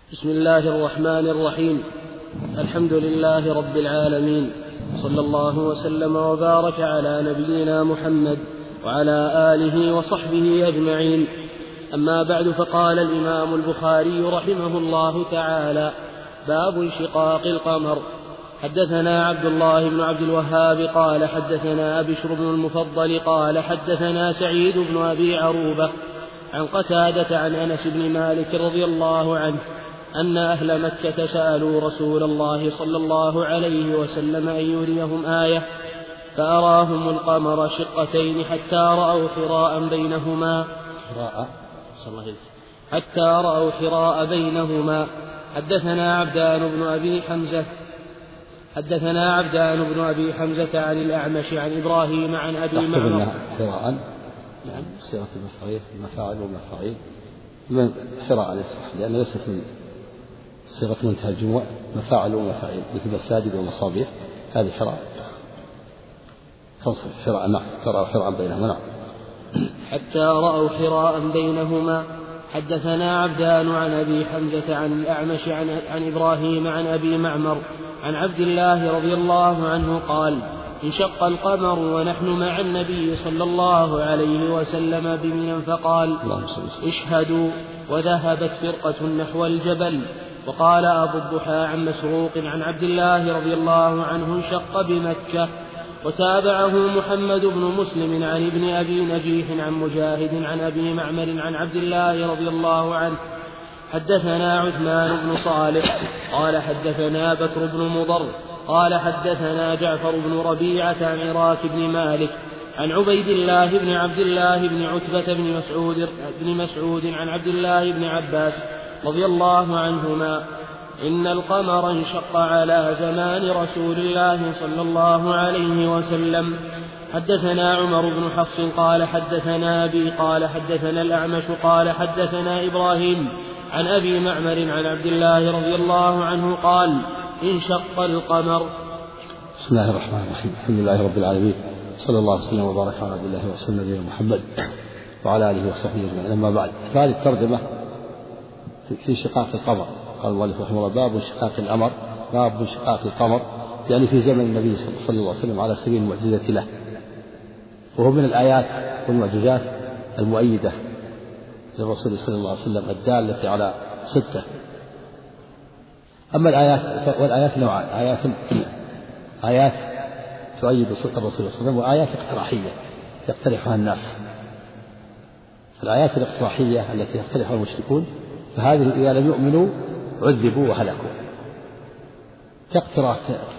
بسم الله الرحمن الرحيم. الحمد لله رب العالمين، صلى الله وسلم وبارك على نبينا محمد وعلى آله وصحبه أجمعين. أما بعد، فقال الإمام البخاري رحمه الله تعالى: باب انشقاق القمر. حدثنا عبد الله بن عبد الوهاب قال حدثنا بشر بن المفضل قال حدثنا سعيد بن أبي عروبة عن قتادة عن أنس بن مالك رضي الله عنه أن أهل مكة سألوا رسول الله صلى الله عليه وسلم أن يريهم آية، فأراهم القمر شقتين حتى رأوا حراء بينهما. حدثنا عبدان بن أبي حمزة عن الأعمش عن إبراهيم عن أبي معمر. نعم، صيغة المفاعل والمفاعيل من حراء لأن ليست من صيغة منتهى الجموع مفاعل ومفاعيل مثل مساجد ومصابيح، هذه حراء تنصب حراء. نعم، ترى حراء بينهما. نعم، حتى رأوا حراء بينهما. حدثنا عبدان عن أبي حمزة عن الأعمش عن إبراهيم عن أبي معمر عن عبد الله رضي الله عنه قال: انشق القمر ونحن مع النبي صلى الله عليه وسلم بمنى فقال: اشهدوا، وذهبت فرقة نحو الجبل. وقال أبو الضحى عن مسروق عن عبد الله رضي الله عنه: انشق بمكة. وتابعه محمد بن مسلم عن ابن أبي نجيح عن مجاهد عن أبي معمر عن عبد الله رضي الله عنه. حدثنا عثمان بن صالح قال حدثنا بكر بن مضر قال حدثنا جعفر بن ربيعة عن عراك بن مالك عن عبيد الله بن عبد الله بن عتبة بن مسعود عن عبد الله بن عباس رضي الله عنهما إن القمر انشق على زمان رسول الله صلى الله عليه وسلم. حدثنا عمر بن حفص قال حدثنا أبي قال حدثنا الأعمش قال حدثنا إبراهيم عن أبي معمر عن عبد الله رضي الله عنه قال: انشق القمر. بسم الله الرحمن الرحيم. الحمد لله رب العالمين، صلى الله وسلم وبارك على عبد الله ورسوله نبينا محمد وعلى آله وصحبه أجمعين. أما بعد، هذه الترجمة في شقاق القمر. قال المؤلف رحمه الله: باب انشقاق القمر. باب انشقاق القمر يعني في زمن النبي صلى الله عليه وسلم على سبيل المعجزة له، وهو من الآيات والمعجزات المؤيدة للرسول صلى الله عليه وسلم الدالة على صدقه. أما الآيات والآيات نوعان: آيات تؤيد صدق الرسول صلى الله عليه وسلم، وآيات اقتراحية يقترحها الناس. الآيات الاقتراحية التي يقترحها المشركون فهذه إذا لم يؤمنوا عذبوا وهلكوا، كاقتراح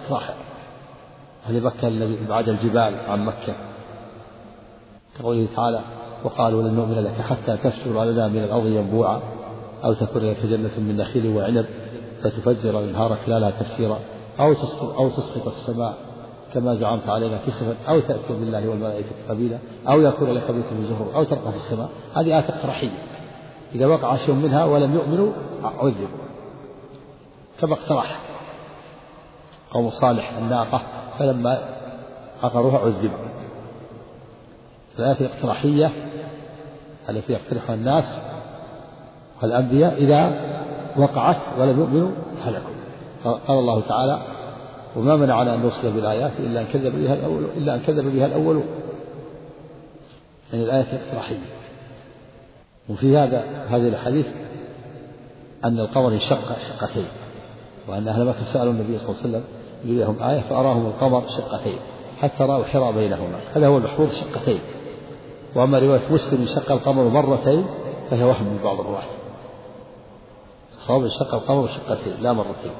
أهل مكة الذي بعد الجبال عن مكة، كقوله تعالى: وقالوا لن نؤمن لك حتى تفجر لنا من الأرض ينبوعا أو تكون لك جنة من نخيل وعنب فتفجر الأنهار خلالها تفجيرا أو تسقط السماء كما زعمت علينا كسفا أو تأتي بالله والملائكة قبيلا أو يكون لك بيت من زخرف أو ترقى في السماء. هذه آيات اقتراحية، إذا وقع شيء منها ولم يؤمنوا عذبوا، كما اقترح قوم صالح الناقة فلما عقروها عذبوا. الآيات الاقتراحية التي يقترحها الناس والأنبياء إذا وقعت ولم يؤمنوا هلكوا. قال الله تعالى: وما منعنا أن نرسل بالآيات إلا أن كذب بها الأولون. يعني الآيات الاقتراحية. وفي هذه الحديث أن القمر انشق شقتين، وأن أهل مكة سألوا النبي صلى الله عليه وسلم ليريهم آية فأراهم القمر شقتين حتى رأوا حراء بينهما. هذا هو المحفوظ شقتين. وأما رواية مسلم انشق القمر مرتين فهي وهم من بعض الرواة. الصواب انشق القمر شقتين لا مرتين.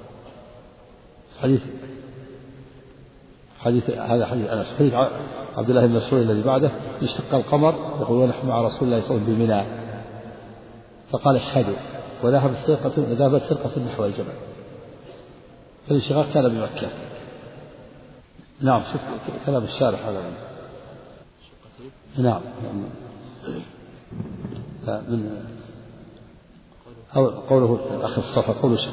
هذا حديث أنس. حديث عبد الله بن مسعود الذي بعده: انشق القمر يقول ونحن مع رسول الله صلى الله عليه وسلم بمنى فقال: اشهدوا، وذهبت فرقة نحو الجبل. فالانشقاق كان بمكة. نعم، شوف كلام الشارح هذا. نعم، من قوله الأخ الصفا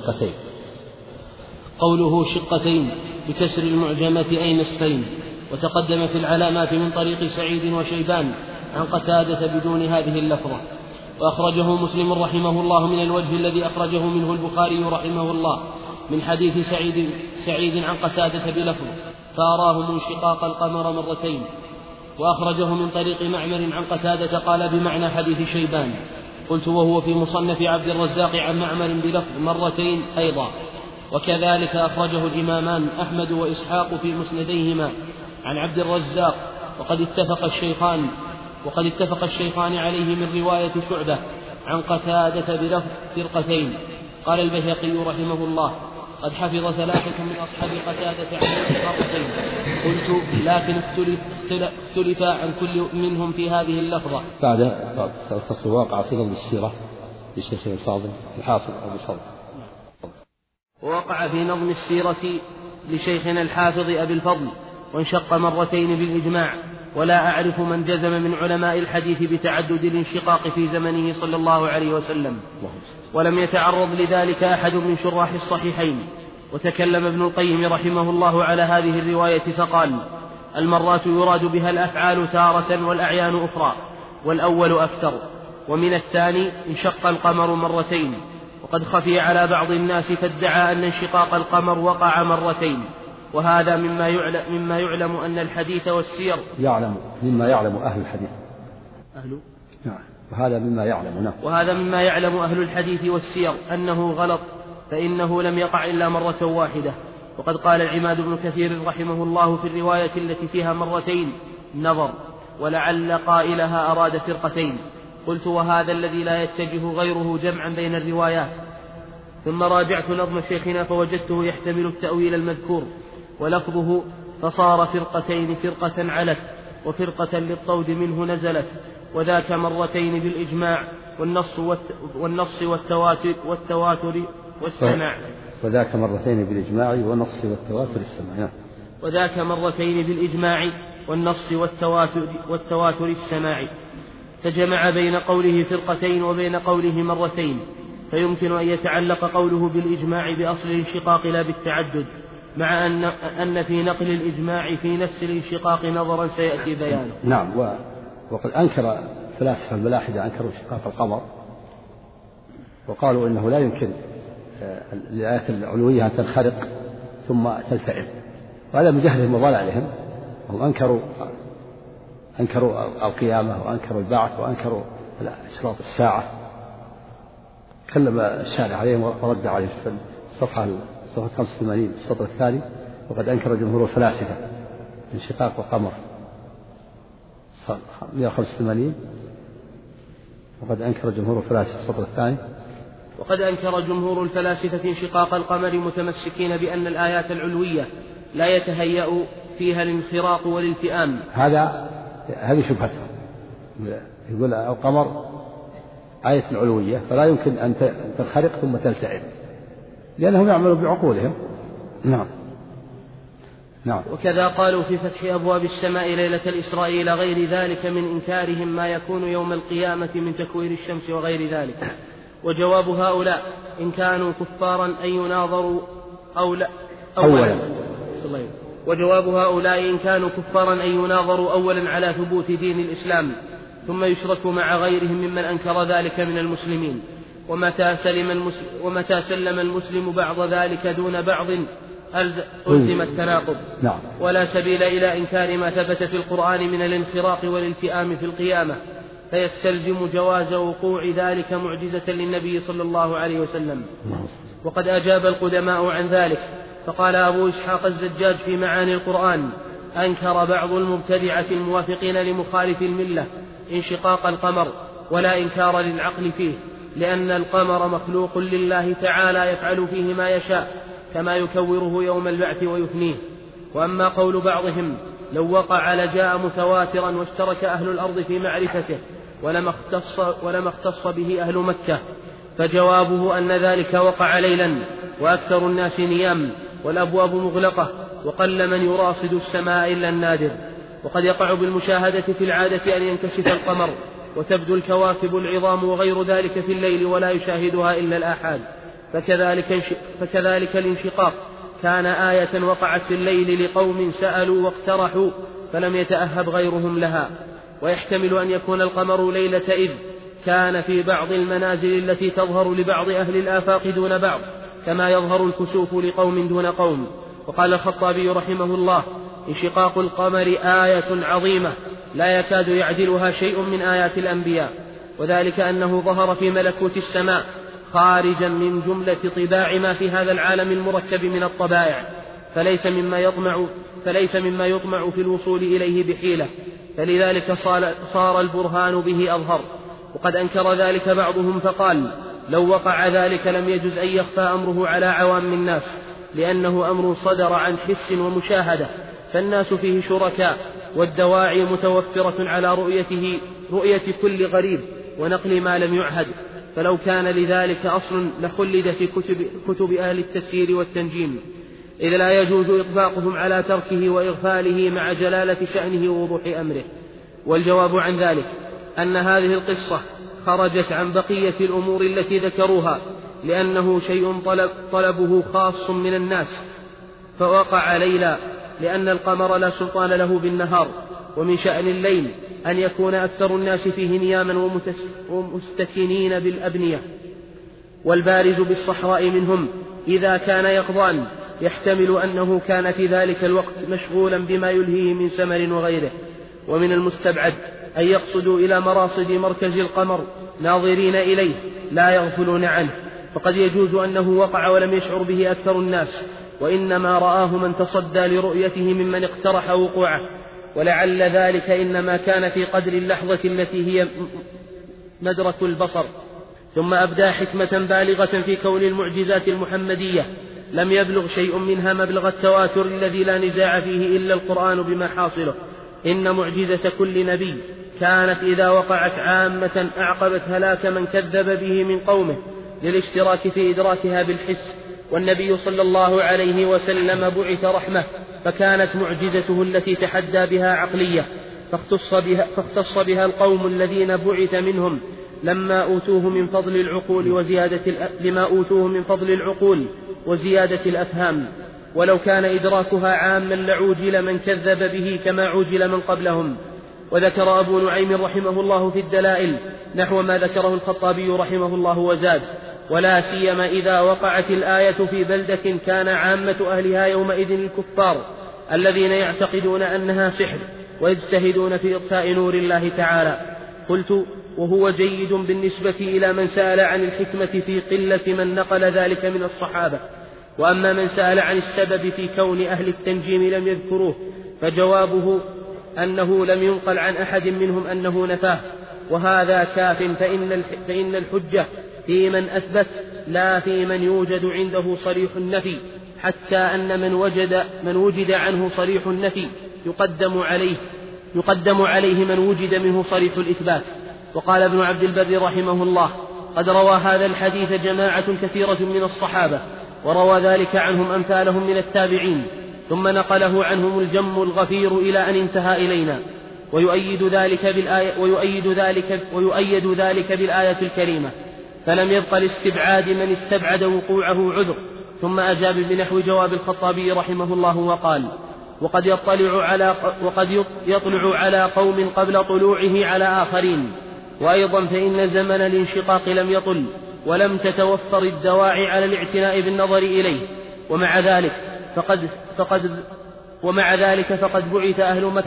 قوله شقتين بكسر المعجمة أي نصفين. وتقدم في العلامات من طريق سعيد وشيبان عن قتادة بدون هذه اللفظة. وأخرجه مسلم رحمه الله من الوجه الذي أخرجه منه البخاري رحمه الله من حديث سعيد عن قتادة بلفظ فأراهم انشقاق القمر مرتين. وأخرجه من طريق معمر عن قتادة قال بمعنى حديث شيبان. قلت وهو في مصنف عبد الرزاق عن معمر بلفظ مرتين أيضا. وكذلك أخرجه الإمامان أحمد وإسحاق في مسنديهما عن عبد الرزاق وقد اتفق الشيخان عليه من رواية شعبة عن قتادة بلفظ فرقتين. قال البيهقي رحمه الله قد حفظ 3 من أصحاب قتادة عن فرقتين. قلت لكن اختلف عن كل منهم في هذه اللفظة. بعد فصل واقع في نظم السيرة لشيخ الفاضل الحافظ أبو الفضل. ووقع في نظم السيرة لشيخنا الحافظ أبي الفضل وانشق مرتين بالإجماع. ولا أعرف من جزم من علماء الحديث بتعدد الانشقاق في زمنه صلى الله عليه وسلم، ولم يتعرض لذلك أحد من شراح الصحيحين. وتكلم ابن القيم رحمه الله على هذه الرواية فقال: المرات يراد بها الأفعال تارة والأعيان أخرى، والأول أكثر. ومن الثاني انشق القمر مرتين. وقد خفي على بعض الناس فادعى أن انشقاق القمر وقع مرتين، وهذا مما يعلم أن الحديث والسير مما يعلم أهل الحديث. نعم. وهذا مما يعلم أهل الحديث والسير أنه غلط، فإنه لم يقع إلا مرة واحدة. وقد قال العماد بن كثير رحمه الله في الرواية التي فيها مرتين نظر، ولعل قائلها أراد فرقتين. قلت وهذا الذي لا يتجه غيره جمعا بين الروايات. ثم راجعت نظم شيخنا فوجدته يحتمل التأويل المذكور، ولفظه فصار فرقتين فرقة علت وفرقة للطود منه نزلت، وذاك مرتين بالإجماع والنص والتواتر والسماع. وذاك مرتين بالإجماع والنص والتواتر السماع. وذاك مرتين بالإجماع والنص والتواتر السماع. فجمع بين قوله فرقتين وبين قوله مرتين، فيمكن أن يتعلق قوله بالإجماع بأصل الانشقاق لا بالتعدد، مع أن في نقل الإجماع في نفس الانشقاق نظرا سيأتي بيانه. نعم. وقد أنكر فلاسفة الملاحدة أنكروا انشقاق القمر، وقالوا إنه لا يمكن الآيات العلوية أن تنخرق ثم تلتئم، وهذا من جهلهم وضلالهم. هم أنكروا القيامة وأنكروا البعث وأنكروا إشراط الساعة. تكلم الشارع عليهم ورد عليهم في صفحة 85 السطر الثاني: وقد أنكر جمهور الفلاسفة انشقاق القمر. 185 وقد أنكر جمهور الفلاسفة السطر الثاني: وقد أنكر جمهور الفلاسفة انشقاق القمر متمسكين بأن الآيات العلوية لا يتهيأ فيها الانخراق والالتئام. هذه شبهتهم. يقول القمر آية علوية فلا يمكن أن تنخرق ثم تلتئم، لأنهم يعملون بعقولهم. نعم. وكذا قالوا في فتح أبواب السماء ليلة الإسراء إلى غير ذلك من إنكارهم ما يكون يوم القيامة من تكوير الشمس وغير ذلك. وجواب هؤلاء إن كانوا كفارا أن يناظروا أولا على ثبوت دين الإسلام، ثم يشرك مع غيرهم ممن أنكر ذلك من المسلمين. ومتى سلم المسلم بعض ذلك دون بعض ألزم التناقض. ولا سبيل إلى إنكار ما ثبت في القرآن من الانخراق والالتئام في القيامة، فيستلزم جواز وقوع ذلك معجزة للنبي صلى الله عليه وسلم. وقد أجاب القدماء عن ذلك، فقال أبو إسحاق الزجاج في معاني القرآن: أنكر بعض المبتدعة الموافقين لمخالف الملة انشقاق القمر، ولا إنكار للعقل فيه، لأن القمر مخلوق لله تعالى يفعل فيه ما يشاء، كما يكوره يوم البعث ويثنيه. وأما قول بعضهم لو وقع لجاء متواترا واشترك أهل الأرض في معرفته ولما اختص به أهل مكة، فجوابه أن ذلك وقع ليلا وأكثر الناس نيام والأبواب مغلقة، وقل من يراصد السماء إلا النادر. وقد يقع بالمشاهدة في العادة أن ينكشف القمر وتبدو العظام وغير ذلك في الليل ولا يشاهدها إلا الآحاد. فكذلك الانشقاق كان آية وقعت في الليل لقوم سألوا واقترحوا فلم يتأهب غيرهم لها. ويحتمل أن يكون القمر ليلة إذ كان في بعض المنازل التي تظهر لبعض أهل الآفاق دون بعض، كما يظهر الكسوف لقوم دون قوم. وقال الخطابي رحمه الله: انشقاق القمر آية عظيمة لا يكاد يعدلها شيء من آيات الأنبياء، وذلك أنه ظهر في ملكوت السماء خارجا من جملة طباع ما في هذا العالم المركب من الطبائع، فليس مما يطمع في الوصول إليه بحيلة، فلذلك صار البرهان به أظهر. وقد أنكر ذلك بعضهم فقال: لو وقع ذلك لم يجز أن يخفى أمره على عوام الناس، لأنه أمر صدر عن حس ومشاهدة، فالناس فيه شركاء، والدواعي متوفرة على رؤية كل غريب ونقل ما لم يعهد، فلو كان لذلك أصل لخلد في كتب أهل التفسير والتنجيم، إذ لا يجوز إطباقهم على تركه وإغفاله مع جلالة شأنه ووضوح أمره. والجواب عن ذلك أن هذه القصة خرجت عن بقية الأمور التي ذكروها، لأنه شيء طلبه خاص من الناس فوقع ليلا، لأن القمر لا سلطان له بالنهار، ومن شأن الليل أن يكون أكثر الناس فيه نياما ومستكنين بالأبنية، والبارز بالصحراء منهم إذا كان يقظان يحتمل أنه كان في ذلك الوقت مشغولا بما يلهيه من سمر وغيره. ومن المستبعد أن يقصدوا إلى مراصد مركز القمر ناظرين إليه لا يغفلون عنه، فقد يجوز أنه وقع ولم يشعر به أكثر الناس، وإنما رآه من تصدى لرؤيته ممن اقترح وقوعه، ولعل ذلك إنما كان في قدر اللحظة التي هي مدرك البصر. ثم أبدى حكمة بالغة في كون المعجزات المحمدية لم يبلغ شيء منها مبلغ التواتر الذي لا نزاع فيه إلا القرآن بما حاصله. إن معجزة كل نبي كانت إذا وقعت عامة أعقبت هلاك من كذب به من قومه للاشتراك في إدراكها بالحس، والنبي صلى الله عليه وسلم بعث رحمة، فكانت معجزته التي تحدى بها عقلية، فاختص بها القوم الذين بعث منهم لما أوتوه من فضل العقول وزيادة الأفهام، ولو كان إدراكها عاما لعوجل من كذب به كما عوجل من قبلهم. وذكر أبو نعيم رحمه الله في الدلائل نحو ما ذكره الخطابي رحمه الله وزاد: ولا سيما إذا وقعت الآية في بلدة كان عامة أهلها يومئذ الكفار الذين يعتقدون أنها سحر ويجتهدون في إطفاء نور الله تعالى. قلت: وهو جيد بالنسبة إلى من سأل عن الحكمة في قلة من نقل ذلك من الصحابة. وأما من سأل عن السبب في كون أهل التنجيم لم يذكروه، فجوابه أنه لم ينقل عن أحد منهم أنه نفاه، وهذا كاف، فإن الحجة في من أثبت لا في من يوجد عنده صريح النفي، حتى أن من وجد عنه صريح النفي يقدم عليه من وجد منه صريح الإثبات. وقال ابن عبد البر رحمه الله: قد روى هذا الحديث جماعة كثيرة من الصحابة، وروى ذلك عنهم أمثالهم من التابعين، ثم نقله عنهم الجم الغفير إلى أن انتهى إلينا، ويؤيد ذلك بالآية الكريمة، فلم يبق لاستبعاد من استبعد وقوعه عذر. ثم أجاب بنحو جواب الخطابي رحمه الله وقال: وقد يطلع على قوم قبل طلوعه على آخرين، وأيضا فإن زمن الانشقاق لم يطل، ولم تتوفر الدواعي على الاعتناء بالنظر إليه، ومع ذلك فقد بعث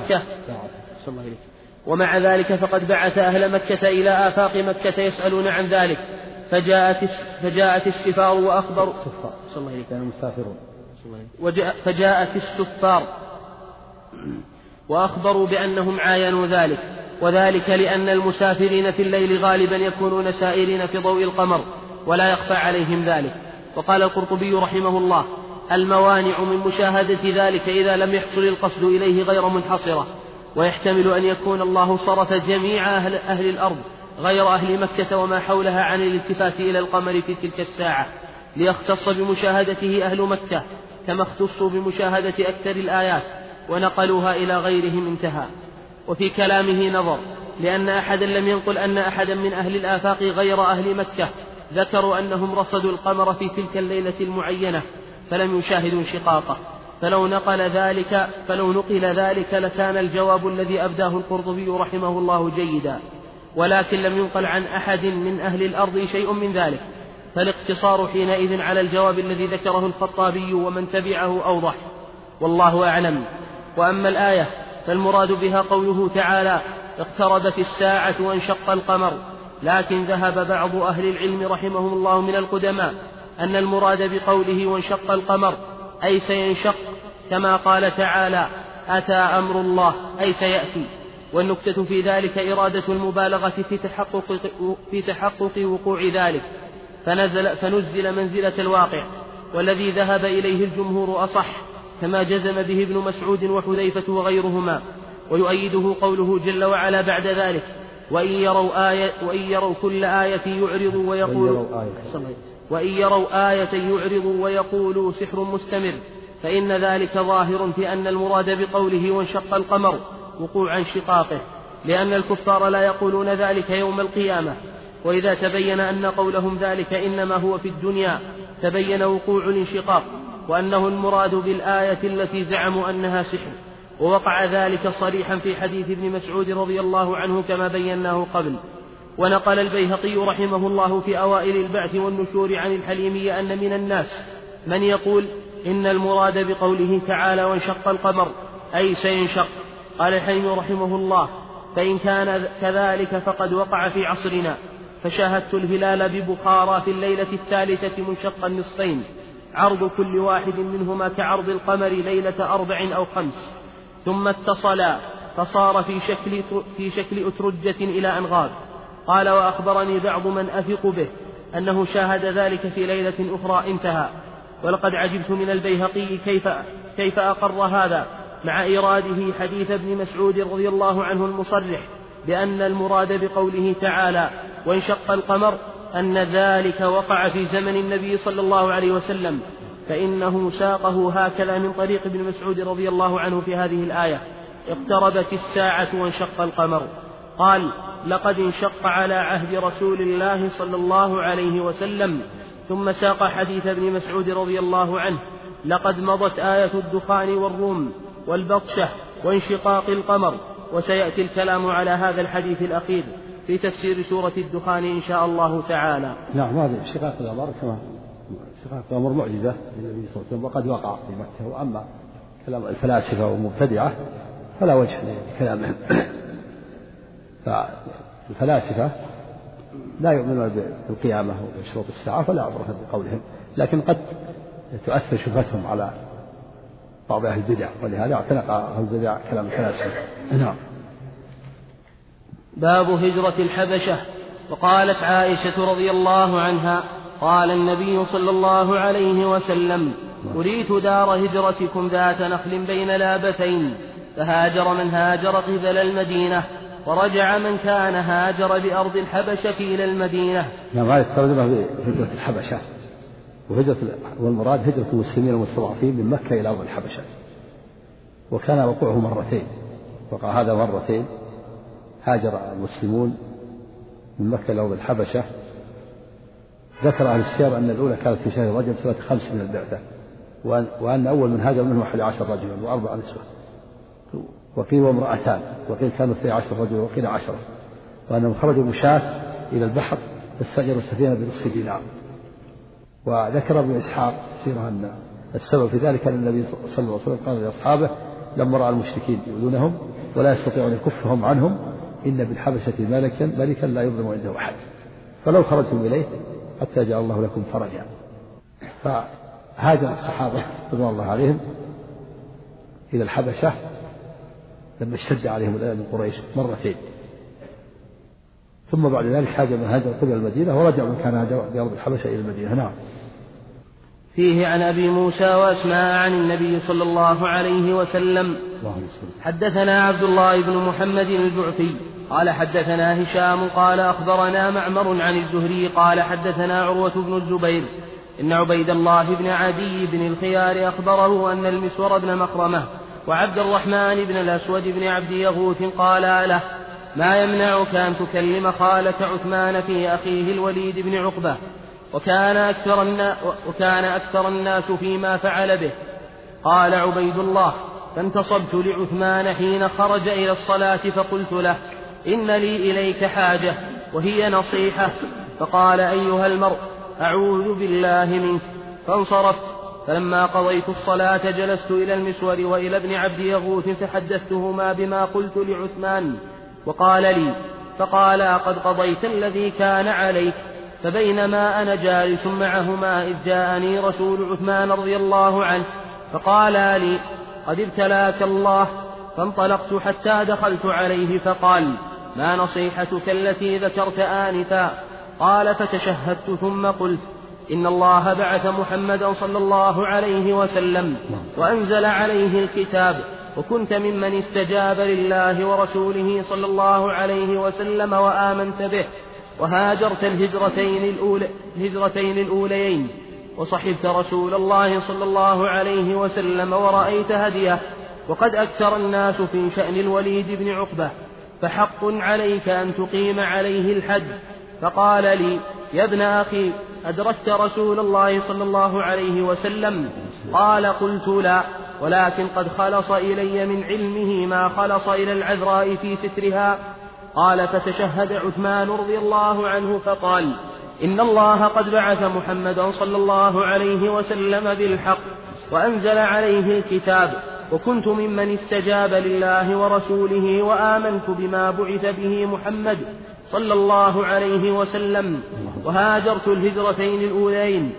أهل مكة إلى آفاق مكة يسألون عن ذلك، فجاءت السفار وأخبروا بأنهم عاينوا ذلك، وذلك لأن المسافرين في الليل غالبا يكونون سائرين في ضوء القمر ولا يخفى عليهم ذلك. وقال القرطبي رحمه الله: الموانع من مشاهدة ذلك إذا لم يحصل القصد إليه غير منحصرة، ويحتمل أن يكون الله صرف جميع أهل الأرض غير أهل مكة وما حولها عن الالتفات إلى القمر في تلك الساعة، ليختص بمشاهدته أهل مكة كما اختصوا بمشاهدة أكثر الآيات ونقلوها إلى غيرهم، انتهى. وفي كلامه نظر، لأن أحدا لم ينقل أن أحدا من أهل الآفاق غير أهل مكة ذكروا أنهم رصدوا القمر في تلك الليلة المعينة فلم يشاهدوا انشقاقه، فلو نقل ذلك لكان الجواب الذي أبداه القرطبي رحمه الله جيدا. ولكن لم ينقل عن أحد من أهل الأرض شيء من ذلك، فالاقتصار حينئذ على الجواب الذي ذكره الخطابي ومن تبعه أوضح، والله أعلم. وأما الآية فالمراد بها قوله تعالى: اقتربت الساعة وانشق القمر، لكن ذهب بعض أهل العلم رحمهم الله من القدماء أن المراد بقوله وانشق القمر أي سينشق، كما قال تعالى: أتى أمر الله أي سيأتي. والنكتة في ذلك إرادة المبالغة في تحقق وقوع ذلك، فنزل منزلة الواقع، والذي ذهب إليه الجمهور أصح، كما جزم به ابن مسعود وحذيفة وغيرهما. ويؤيده قوله جل وعلا بعد ذلك: وإن يروا كل آية يعرضوا ويقولوا سحر مستمر، فإن ذلك ظاهر في أن المراد بقوله وانشق القمر وقوع انشقاقه، لأن الكفار لا يقولون ذلك يوم القيامة. وإذا تبين أن قولهم ذلك إنما هو في الدنيا تبين وقوع الانشقاق، وأنه المراد بالآية التي زعموا أنها سحر، ووقع ذلك صريحا في حديث ابن مسعود رضي الله عنه كما بيناه قبل. ونقل البيهقي رحمه الله في أوائل البعث والنشور عن الحليمي أن من الناس من يقول إن المراد بقوله تعالى وانشق القمر أي سينشق. قال الحليمي رحمه الله: فإن كان كذلك فقد وقع في عصرنا، فشاهدت الهلال ببخارى في الليلة الثالثة منشقا نصفين، عرض كل واحد منهما كعرض القمر ليلة 4 أو 5، ثم اتصلا فصار في شكل أترجة إلى أن غاب. قال: وأخبرني بعض من أثق به أنه شاهد ذلك في ليلة أخرى، انتهى. ولقد عجبت من البيهقي كيف أقر هذا مع إيراده حديث ابن مسعود رضي الله عنه المصرح بأن المراد بقوله تعالى وانشق القمر أن ذلك وقع في زمن النبي صلى الله عليه وسلم، فإنه ساقه هكذا من طريق ابن مسعود رضي الله عنه في هذه الآية: اقتربت الساعة وانشق القمر. قال: لقد انشق على عهد رسول الله صلى الله عليه وسلم. ثم ساق حديث ابن مسعود رضي الله عنه: لقد مضت آية الدخان والروم والبطشة وانشقاق القمر. وسيأتي الكلام على هذا الحديث الأخير في تفسير سورة الدخان إن شاء الله تعالى. نعم، هذا انشقاق القمر كما انشقاق القمر معجزة للنبي صلى الله عليه وسلم، وقد وقع في مكة. وأما كلام الفلاسفة والمبتدعة فلا وجه لكلامهم. فالفلاسفة لا يؤمنون بالقيامة وشروط الساعة، فلا عبرة بقولهم، لكن قد تؤثر شبهتهم على بعض أهل البدع، ولهذا اعتنق أهل البدع كلام الفلاسفة. نعم. باب هجرة الحبشة. وقالت عائشة رضي الله عنها: قال النبي صلى الله عليه وسلم: أريت دار هجرتكم ذات نخل بين لابتين، فهاجر من هاجر قبل المدينة، ورجع من كان هاجر بأرض الحبشة إلى المدينة. نعم، هذه الترجمة بهجرة الحبشة، والمراد هجرة المسلمين المستضعفين من مكة إلى أرض الحبشة. وكان وقوعه مرتين، وقع هذا مرتين، هاجر المسلمون من مكة إلى أرض الحبشة. ذكر أهل السير أن الأولى كانت في شهر رجب سنة 5 من البعثة، وأن أول من هاجر منهم 11 رجلا و4 نسوة، وقيل وامرأتان، وقيل كانوا 12 رجلا وقيل 10، وأنهم خرجوا مشاة إلى البحر فاستأجروا السفينة بنصف دينار. وذكر ابن إسحاق سيرة أن السبب في ذلك أن النبي صلى الله عليه وسلم قال لأصحابه لما رأى المشركين يؤذونهم ولا يستطيعون كفهم عنهم: إن بالحبشة ملكا لا يظلم عنده أحد، فلو خرجتم إليه حتى جعل الله لكم فرجا. فهاجر الصحابة رضي الله عليهم إلى الحبشة لما اشتد عليهم الأذى من قريش مرتين، ثم بعد ذلك هاجر من هاجر قبل المدينة، ورجع من كان هاجر بأرض الحبشة إلى المدينة. نعم. فيه عن أبي موسى وأسماء عن النبي صلى الله عليه وسلم: حدثنا عبد الله بن محمد الجعفي قال حدثنا هشام قال أخبرنا معمر عن الزهري قال حدثنا عروة بن الزبير إن عبيد الله بن عدي بن الخيار أخبره أن المسور بن مخرمة وعبد الرحمن بن الأسود بن عبد يغوث قال له: ما يمنعك أن تكلم خالة عثمان في أخيه الوليد بن عقبة؟ وكان أكثر الناس فيما فعل به. قال عبيد الله: فانتصبت لعثمان حين خرج إلى الصلاة فقلت له: إن لي إليك حاجة وهي نصيحة. فقال: أيها المرء أعوذ بالله منك. فانصرفت. فلما قضيت الصلاة جلست إلى المسور وإلى ابن عبد يغوث فحدثتهما بما قلت لعثمان وقال لي، فقالا: قد قضيت الذي كان عليك. فبينما أنا جالس معهما إذ جاءني رسول عثمان رضي الله عنه فقالا لي: قد ابتلاك الله. فانطلقت حتى دخلت عليه فقال: ما نصيحتك التي ذكرت آنفا؟ قال: فتشهدت ثم قلت: إن الله بعث محمدا صلى الله عليه وسلم وأنزل عليه الكتاب، وكنت ممن استجاب لله ورسوله صلى الله عليه وسلم وآمنت به، وهاجرت الهجرتين الأوليين، وصحبت رسول الله صلى الله عليه وسلم ورأيت هديه، وقد أكثر الناس في شأن الوليد بن عقبة، فحق عليك أن تقيم عليه الحد. فقال لي: يا ابن أخي، أدركت رسول الله صلى الله عليه وسلم؟ قال: قلت: لا، ولكن قد خلص إلي من علمه ما خلص إلى العذراء في سترها. قال: فتشهد عثمان رضي الله عنه فقال: إن الله قد بعث محمدا صلى الله عليه وسلم بالحق وأنزل عليه الكتاب، وكنت ممن استجاب لله ورسوله وآمنت بما بعث به محمد صلى الله عليه وسلم، وهاجرت الهجرتين الأولين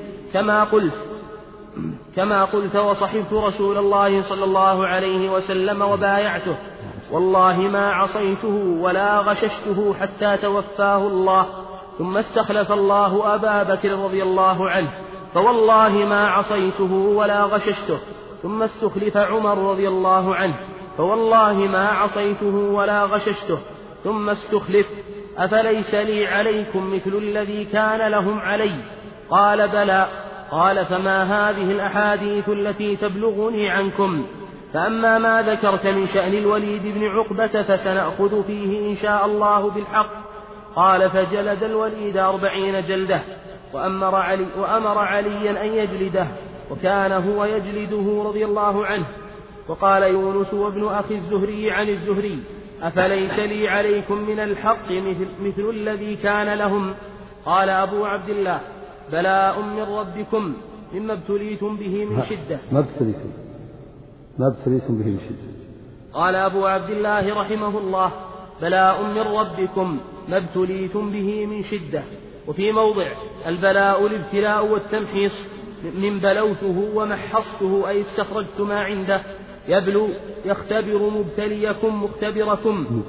كما قلت وصحبت رسول الله صلى الله عليه وسلم وبايعته، والله ما عصيته ولا غششته حتى توفاه الله، ثم استخلف الله أبا بكر رضي الله عنه، فوالله ما عصيته ولا غششته، ثم استخلف عمر رضي الله عنه، فوالله ما عصيته ولا غششته، ثم استخلف. أفليس لي عليكم مثل الذي كان لهم علي؟ قال: بلى. قال: فما هذه الأحاديث التي تبلغني عنكم؟ فأما ما ذكرت من شأن الوليد بن عقبة فسنأخذ فيه إن شاء الله بالحق. قال: فجلد الوليد 40 جلدة، وأمر عليا أن يجلده، وكان هو يجلده رضي الله عنه. وقال يونس وابن أخي الزهري عن الزهري: أفليس لي عليكم من الحق مثل الذي كان لهم؟ قال أبو عبد الله: بلاء من ربكم مما ابتليتم به من شدة. ما ابتليتم به من شدة. قال أبو عبد الله رحمه الله: بلاء من ربكم ما ابتليتم به من شدة. وفي موضع: البلاء الابتلاء والتمحيص، من بلوته ومحصته أي استخرجت ما عنده. يبلو يختبر مبتليكم مختبركم،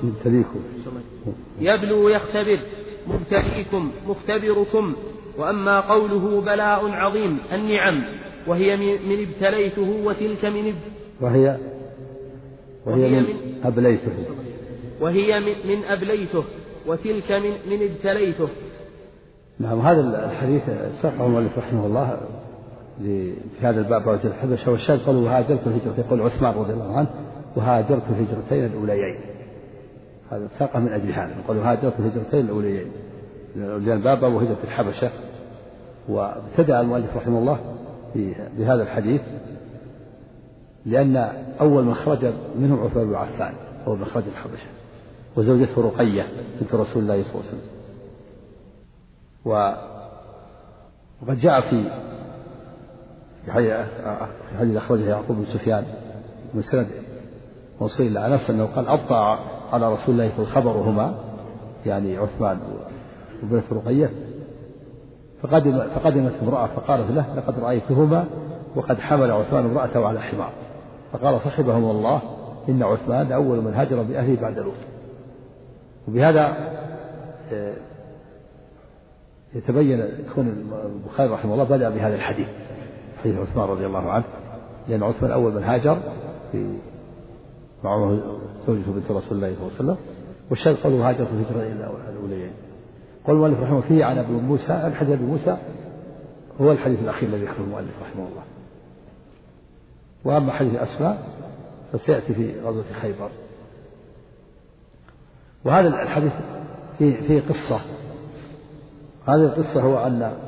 يبلو يختبر مبتليكم مختبركم. وأما قوله بلاء عظيم النعم، وهي من ابتليته، وتلك من من أبليته، وتلك من ابتليته. نعم. هذا الحديث ساقه المؤلف رحمه الله في هذا الباب رجل الحبشة، والشاهد قالوا: وهاجرت الهجرتين، يقول عثمان رضي الله عنه: وهاجرت الهجرتين الأوليين. هذا ساقه من أجل هذا، قالوا: وهاجرت الهجرتين الأوليين، لأن الباب باب هجرة الحبشة. وابتدأ المؤلف رحمه الله بهذا الحديث لأن أول من خرج منهم عثمان بن عفان، أول من خرج الحبشة، وزوجته رقية بنت رسول الله صلى الله عليه وسلم. وقد جاء في حديث أخرجه يعقوب بن سفيان من سند موصول إلى أنس أنه قال: أبطأ على رسول الله صلى الله عليه وسلم خبرهما، يعني عثمان وبنت رقية، فقدمت امرأة فقالت له: لقد رأيتهما وقد حمل عثمان امرأته على حمار. فقال صحبهم الله: إن عثمان أول من هاجر بأهله بعد لوط. وبهذا يتبين كون البخاري رحمه الله بدأ بهذا الحديث، حديث عثمان رضي الله عنه، لأن عثمان أول من هاجر معه زوجته بنت رسول الله صلى الله عليه وسلم. والشاهد قالوا: هاجرت الهجرة الأوليين. قال المؤلف رحمه فيه عن أبي موسى: الحديث أبي موسى هو الحديث الأخير الذي ذكره المؤلف رحمه الله. وأما حديث أسماء فسيأتي في غزوة خيبر. وهذا الحديث فيه قصة. هذه القصة هو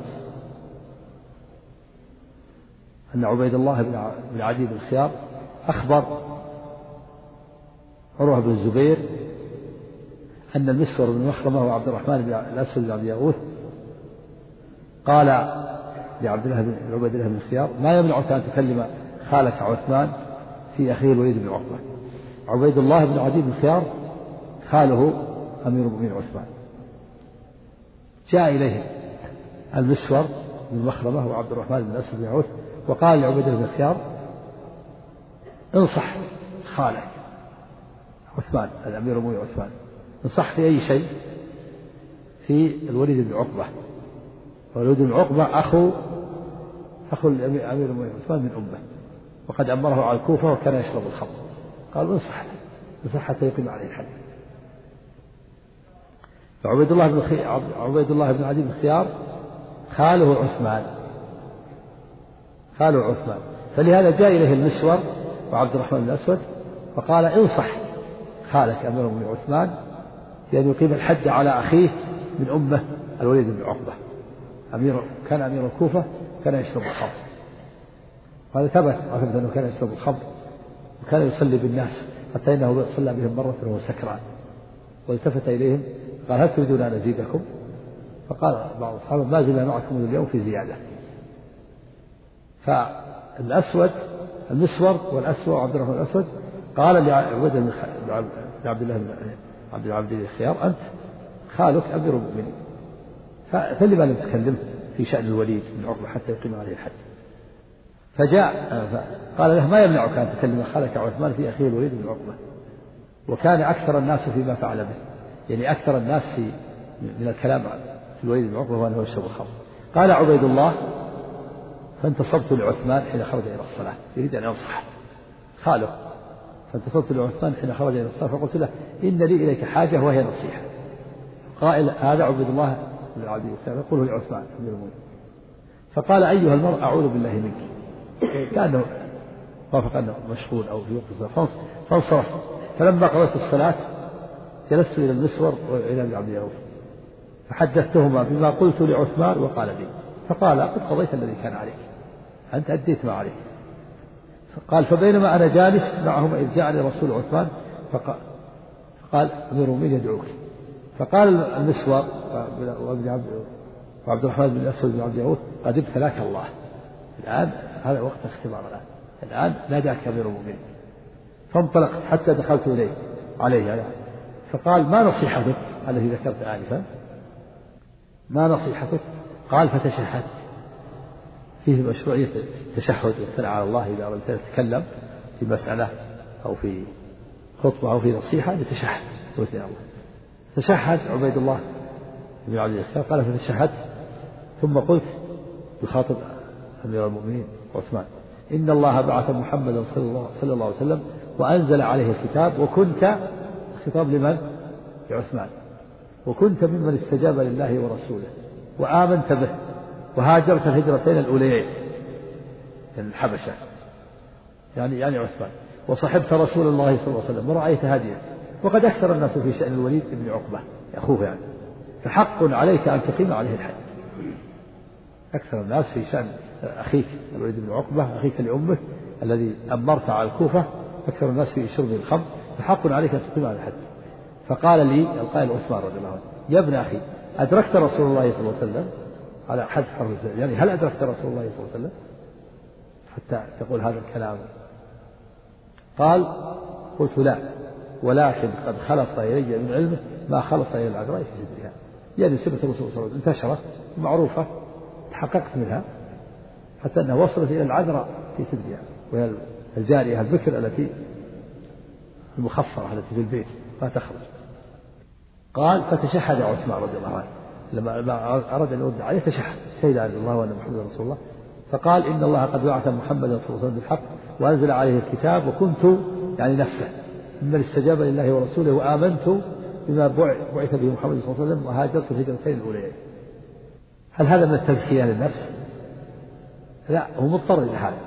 أن عبيد الله بن عدي بن خيار أخبر عروة بن الزبير أن المسور بن مخرمة وعبد الرحمن بن الأسود بن عبد يغوث قال لعبد الله بن عبيد الله بن الخيار: ما يمنعك أن تكلم خالك عثمان في أخيه الوليد بن عقبة. عبيد الله بن عدي بن الخيار خاله أمير المؤمنين عثمان. جاء إليه المسور بن مخرمة وعبد الرحمن بن الأسود بن عوف وقال لعبيد الله بن الخيار: انصح خالك عثمان الأمير المؤمنين عثمان، انصح في أي شيء في الوليد بن عقبة. والوليد بن عقبة أخو الأمير المؤمنين عثمان من أمه، وقد أمره على الكوفة وكان يشرب الخمر. قال: انصح حتى يقيم عليه الحد. فعبيد الله بن عدي بن الخيار خاله عثمان، فلهذا جاء إليه المسور وعبد الرحمن بن الأسود فقال: انصح خالك أمير المؤمنين عثمان بأن يقيم الحد على أخيه من أمه الوليد بن عقبة. كان أمير الكوفة، كان يشرب الخمر. هذا ثبت أنه كان يشرب الخمر، وكان يصلي بالناس حتى إنه صلى بهم مرة وهو سكران، والتفت إليهم قال: هل تريدون أن أزيدكم؟ فقال بعض الصحابة: ما زلنا معكم اليوم في زيادة. فالأسود المسور والأسود وعبد الرحمن الأسود قال لعبد الله بن عبد الخيار: أنت خالك أمير المؤمنين، فلما لم تكلمه في شأن الوليد بن عقبة حتى يقيم عليه الحد؟ فجاء قال له: ما يمنعك أن تكلم خالك عثمان في أخيه الوليد بن عقبة. وكان أكثر الناس فيما فعل به، يعني أكثر الناس من الكلام في الوليد بن عقبة هو أنه يشرب الخمر. قال عبيد الله: فانتصبت لعثمان حين خرج إلى الصلاة، يريد أن ينصح خاله. فانتصبت لعثمان حين خرج إلى الصلاة فقلت له: إن لي إليك حاجة وهي نصيحة. قائل هذا عبيد الله بن عبد السلام يقوله لعثمان أمير المؤمنين. فقال: أيها المرء أعوذ بالله منك، كأنه وافق أنه مشغول أو في وقت الصلاة، فانصرف. فلما قضيت الصلاة جلست إلى المسور وإلى ابن عبد يغوث فحدثتهما بما قلت لعثمان وقال لي. فقال: قد قضيت الذي كان عليك، أنت أديت ما عليك. قال: فبينما أنا جالس معهما إذ جاءني رسول عثمان فقال: أمير المؤمنين يدعوك. فقال المسور وعبد الرحمن بن الأسود بن عبد يغوث: قد ابتلاك الله الآن، هذا وقت اختبار الآن ناداك أمير المؤمنين. فانطلقت حتى دخلت عليه فقال: ما نصيحتك التي ذكرت آنفا؟ ما نصيحتك؟ قال: فتشهدت. فيه مشروعية التشهد والثناء على الله إذا أردت أن تتكلم في مسألة أو في خطبة أو في نصيحة لتشهد وثناء الله. تشهد عبيد الله بن عبد الخيار قال: فتشهدت ثم قلت يخاطب أمير المؤمنين عثمان: إن الله بعث محمدا صلى الله عليه وسلم وأنزل عليه الكتاب، وكنت خطاب لمن؟ لعثمان، وكنت ممن استجاب لله ورسوله وآمنت به وهاجرت الهجرتين الأوليين يعني الحبشة، يعني عثمان، وصحبت رسول الله صلى الله عليه وسلم ورأيت هديه، وقد أكثر الناس في شأن الوليد بن عقبة أخوه يعني، فحق عليك أن تقيم عليه الحد. أكثر الناس في شأن أخيك الوليد بن عقبة أخيك لأمه الذي أمرت على الكوفة، أكثر الناس في شرب الخمر، فحق عليك أن تقيم على الحد. فقال لي القائل عثمان رضي الله عنه: يا ابن أخي، أدركت رسول الله صلى الله عليه وسلم على حد حرف، يعني هل أدركت رسول الله صلى الله عليه وسلم حتى تقول هذا الكلام؟ قال: قلت: لا، ولكن قد خلص إلي من علمه ما خلص إلى العذراء في صدرها. يعني سنة الرسول صلى الله عليه وسلم انتشرت معروفة، تحققت منها حتى أنها وصلت إلى العذراء في صدرها، وهي الجارية البكر التي المخفرة التي في البيت ما تخرج. قال: فتشهد عثمان رضي الله عنه لما أراد أن يرد عليه، تشهد شهد عن الله وأن محمدا رسول الله، فقال: إن الله قد بعث محمدا صلى الله عليه وسلم بالحق وأنزل عليه الكتاب، وكنت يعني نفسه ممن استجاب لله ورسوله وآمنت بما بعث به محمد صلى الله عليه وسلم وهاجرت الهجرتين الأوليين. هل هذا من التزكية للنفس؟ لا، هو مضطر إلى هذا.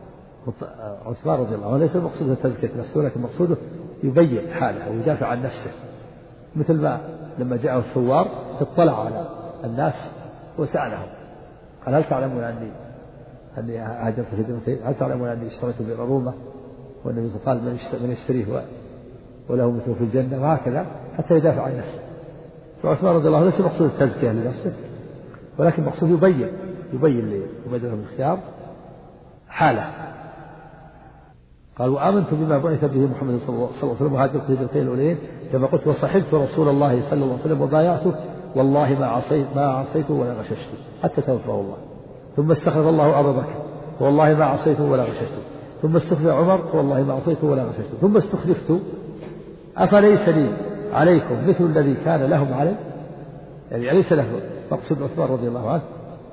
عثمان رضي الله عنه ليس المقصود تزكية نفسه، ولكن مقصوده يبين حاله ويدافع عن نفسه، مثل ما لما جاءه الثوار اطلع على الناس وسألهم: قال: هل تعلمون أني هاجرت الهجرتين؟ هل تعلمون أني اشتريت بالرومة؟ والنبي قال: من يشتريه وله مثله في الجنة، وهكذا. حتى يدافع عن نفسه. فعثمان رضي الله عنه ليس مقصود التزكية لنفسه، ولكن مقصود يبين لعبيد بن خيار حاله. قال وآمنت بما بعث به محمد صلى الله عليه وسلم وهاجرت هجرتين الأولين كما قلت وصحبت رسول الله صلى الله عليه وسلم وبايعته والله ما عصيته ولا غششته حتى توفاه الله. ثم استخلف الله أبا بكر والله ما عصيته ولا غششته. ثم استخلف عمر والله ما عصيته ولا غششته. ثم استخلفت أفليس لي عليكم مثل الذي كان لهم علي، يعني أليس له مقصود عثمان رضي الله عنه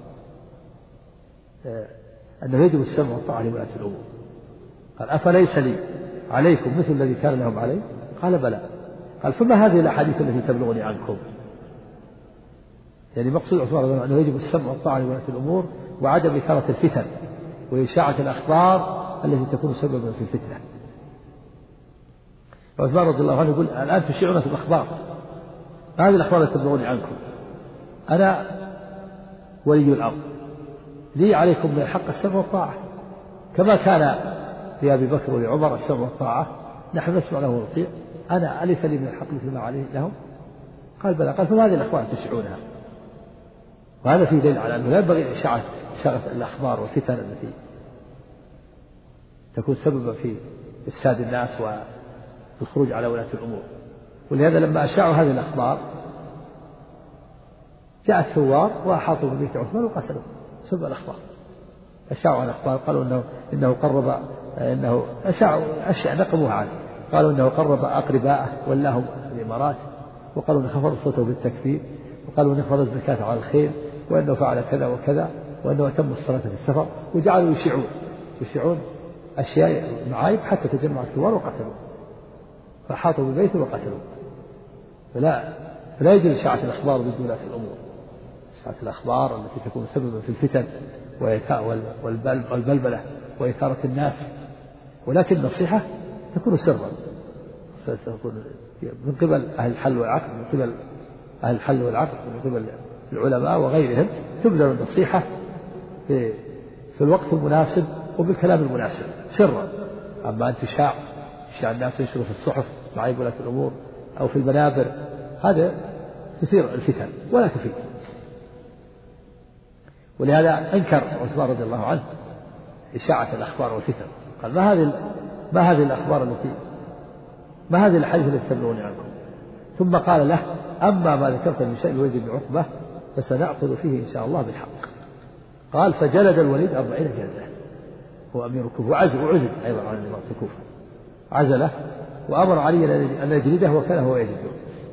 أنه يجب السمع والطاعة لولاة الأمور. قال أفليس لي عليكم مثل الذي كان لهم علي؟ قال بلى. قال فما هذه الأحاديث التي تبلغني عنكم؟ يعني مقصود عثمان رضي الله عنه أنه يجب السمع والطاعة لولاة الأمور وعدم إثارة الفتن وإشاعة الأخبار التي تكون سببا في الفتنة. عثمان رضي الله عنه يقول الآن تشيعون في الأخبار، هذه الأخبار التي تبلغني عنكم، أنا ولي الأمر، لي عليكم من الحق السمع والطاعة كما كان لأبي بكر ولعمر السمع والطاعة، نحن نسمع له ونطيع، أنا أليس لي من الحق مثل ما عليه لهم؟ قال بلى. قال فما هذه الأخبار تشيعونها؟ وهذا فيه دليل على أنه لا ينبغي إشاعة الأخبار والفتن التي تكون سببا في إفساد الناس والخروج على ولاة الأمور. ولهذا لما أشاعوا هذه الأخبار جاء الثوار وأحاطوا ببيت عثمان وقتلوه سبب الأخبار. أشاعوا عن الأخبار قالوا إنه قرب، إنه أشياء نقموها عنه، قالوا إنه قرب أقرباءه ولاهم الإمارات، وقالوا إنه خفض صوته بالتكفير، وقالوا إنه فرض الزكاة على الخيل، وأنه فعل كذا وكذا، وأنه أتم الصلاة في السفر، وجعلوا يشيعون أشياء معايب حتى تجمع الثوار وقتلوه، فحاطوا ببيته وقتلوه. فلا يجوز إشاعة الأخبار ضد ولاة الأمور، إشاعة الأخبار التي تكون سببا في الفتن والبلبلة وإثارة الناس. ولكن النصيحة تكون سرا، ستكون من قبل أهل الحل والعقد، من قبل أهل الحل والعقد، من قبل العلماء وغيرهم، تبذل النصيحة في الوقت المناسب وبالكلام المناسب سرا. أما أن تشاع الناس ينشروا في الصحف مع ولاة الأمور أو في المنابر، هذا تثير الفتن ولا تفيد. ولهذا أنكر عثمان رضي الله عنه إشاعة الأخبار والفتن، قال ما هذه الأخبار ما هذه الحديث التي تبلغني عنكم؟ ثم قال له أما ما ذكرت من شأن الوليد بن عقبة فسنعقد فيه إن شاء الله بالحق. قال فجلد الوليد 40 جلدة، هو أمير الكوفة، وعزل أيضا عن الإمارة الكوفة، عزله وأمر علي أن يجلده وكان هو يجلده،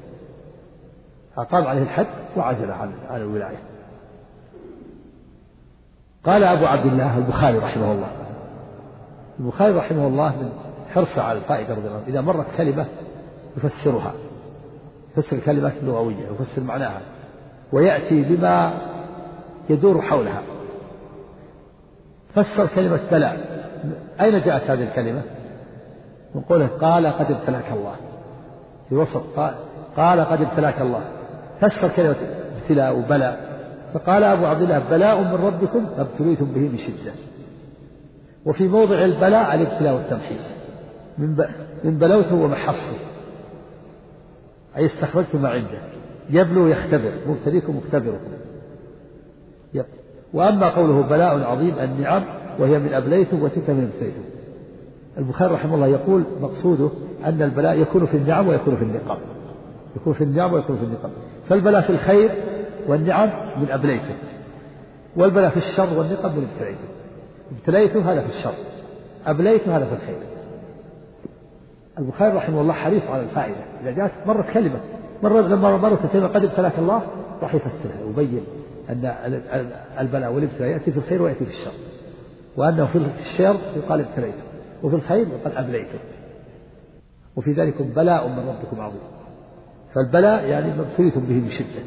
أقام عليه الحد وعزله عن الولاية. قال أبو عبد الله البخاري رحمه الله، البخاري رحمه الله من حرصه على الفائدة رضي الله عنه، إذا مرت كلمة يفسرها، يفسر الكلمات اللغوية ويفسر معناها ويأتي بما يدور حولها. فسر كلمة بلاء، أين جاءت هذه الكلمة؟ من قوله قال قد ابتلاك الله، في وسط قال قد ابتلاك الله، فسر كلمة ابتلاء وبلاء، فقال أبو عبد الله بلاء من ربكم ابتليتم به من شدة. وفي موضع البلاء الابتلاء والتمحيص، من بلوته ومحصته، أي استخرجت ما عنده، يبلو يختبر، مبتليكم مختبركم. وأما قوله بلاء عظيم النعم وهي من أبليتم وتلك من ابتليتم. البخاري رحمه الله يقول مقصوده أن البلاء يكون في النعم ويكون في النقم، يكون في النعم ويكون في النقم. فالبلاء في الخير والنعم من أبليتم، والبلاء في الشر والنقم من ابتليتم. ابتليتم هذا في الشر، أبليتم هذا في الخير. البخاري رحمه الله حريص على الفائدة، إذا جاءت مرت كلمة، لما مرت كلمة قد ابتلاك الله راح يفسرها ويبين أن البلاء والابتلاء يأتي في الخير ويأتي في الشر، وأنه في الشر يقال ابتليتم وفي الخير يقال أبليتم، وفي ذلك بلاء من ربكم عظيم. فالبلاء يعني ما ابتليتم به من شدة،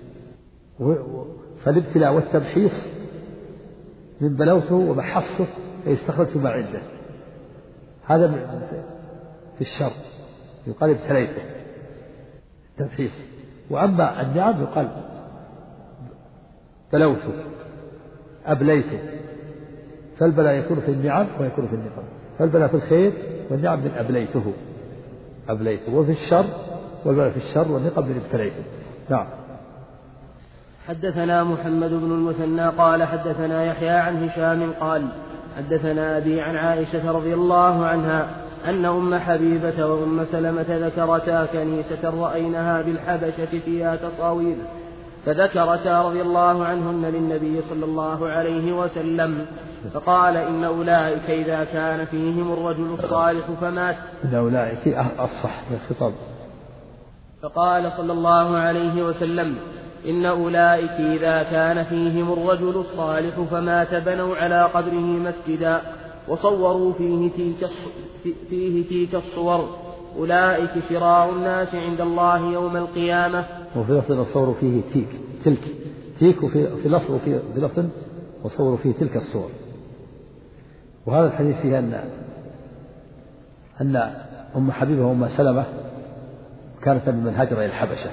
فالابتلاء والتمحيص من بلوته ومحصته أي استخرجت ما عنده، هذا في الشر يقال ابتليته التمحيص. وأما النعم يقال بلوته أبليته. فالبلاء يكون في النعم ويكون في النقم، فالبلاء في الخير والنعم من أبليته، وفي الشر والبلاء في الشر والنقم من ابتليتم. نعم. حدثنا محمد بن المثنى قال حدثنا يحيى عن هشام قال حدثنا أبي عن عائشة رضي الله عنها أن أم حبيبة وأم سلمة ذكرتا كنيسة رأينها بالحبشة فيها تصاوير، فذكرتا رضي الله عنهن للنبي صلى الله عليه وسلم، فقال إن أولئك إذا كان فيهم الرجل الصالح فمات، إن أولئك الصح بالخطاب. فقال صلى الله عليه وسلم إن أولئك إذا كان فيهم الرجل الصالح فمات بنوا على قبره مسجدا وصوروا فيه تلك الصور، أولئك شرار الناس عند الله يوم القيامة. وفي لفظ وصوروا فيه تلك وفي لفظ وصوروا فيه تلك الصور. وهذا الحديث فيه أن أم حبيبة وأم سلمة كانت من هاجر إلى الحبشة،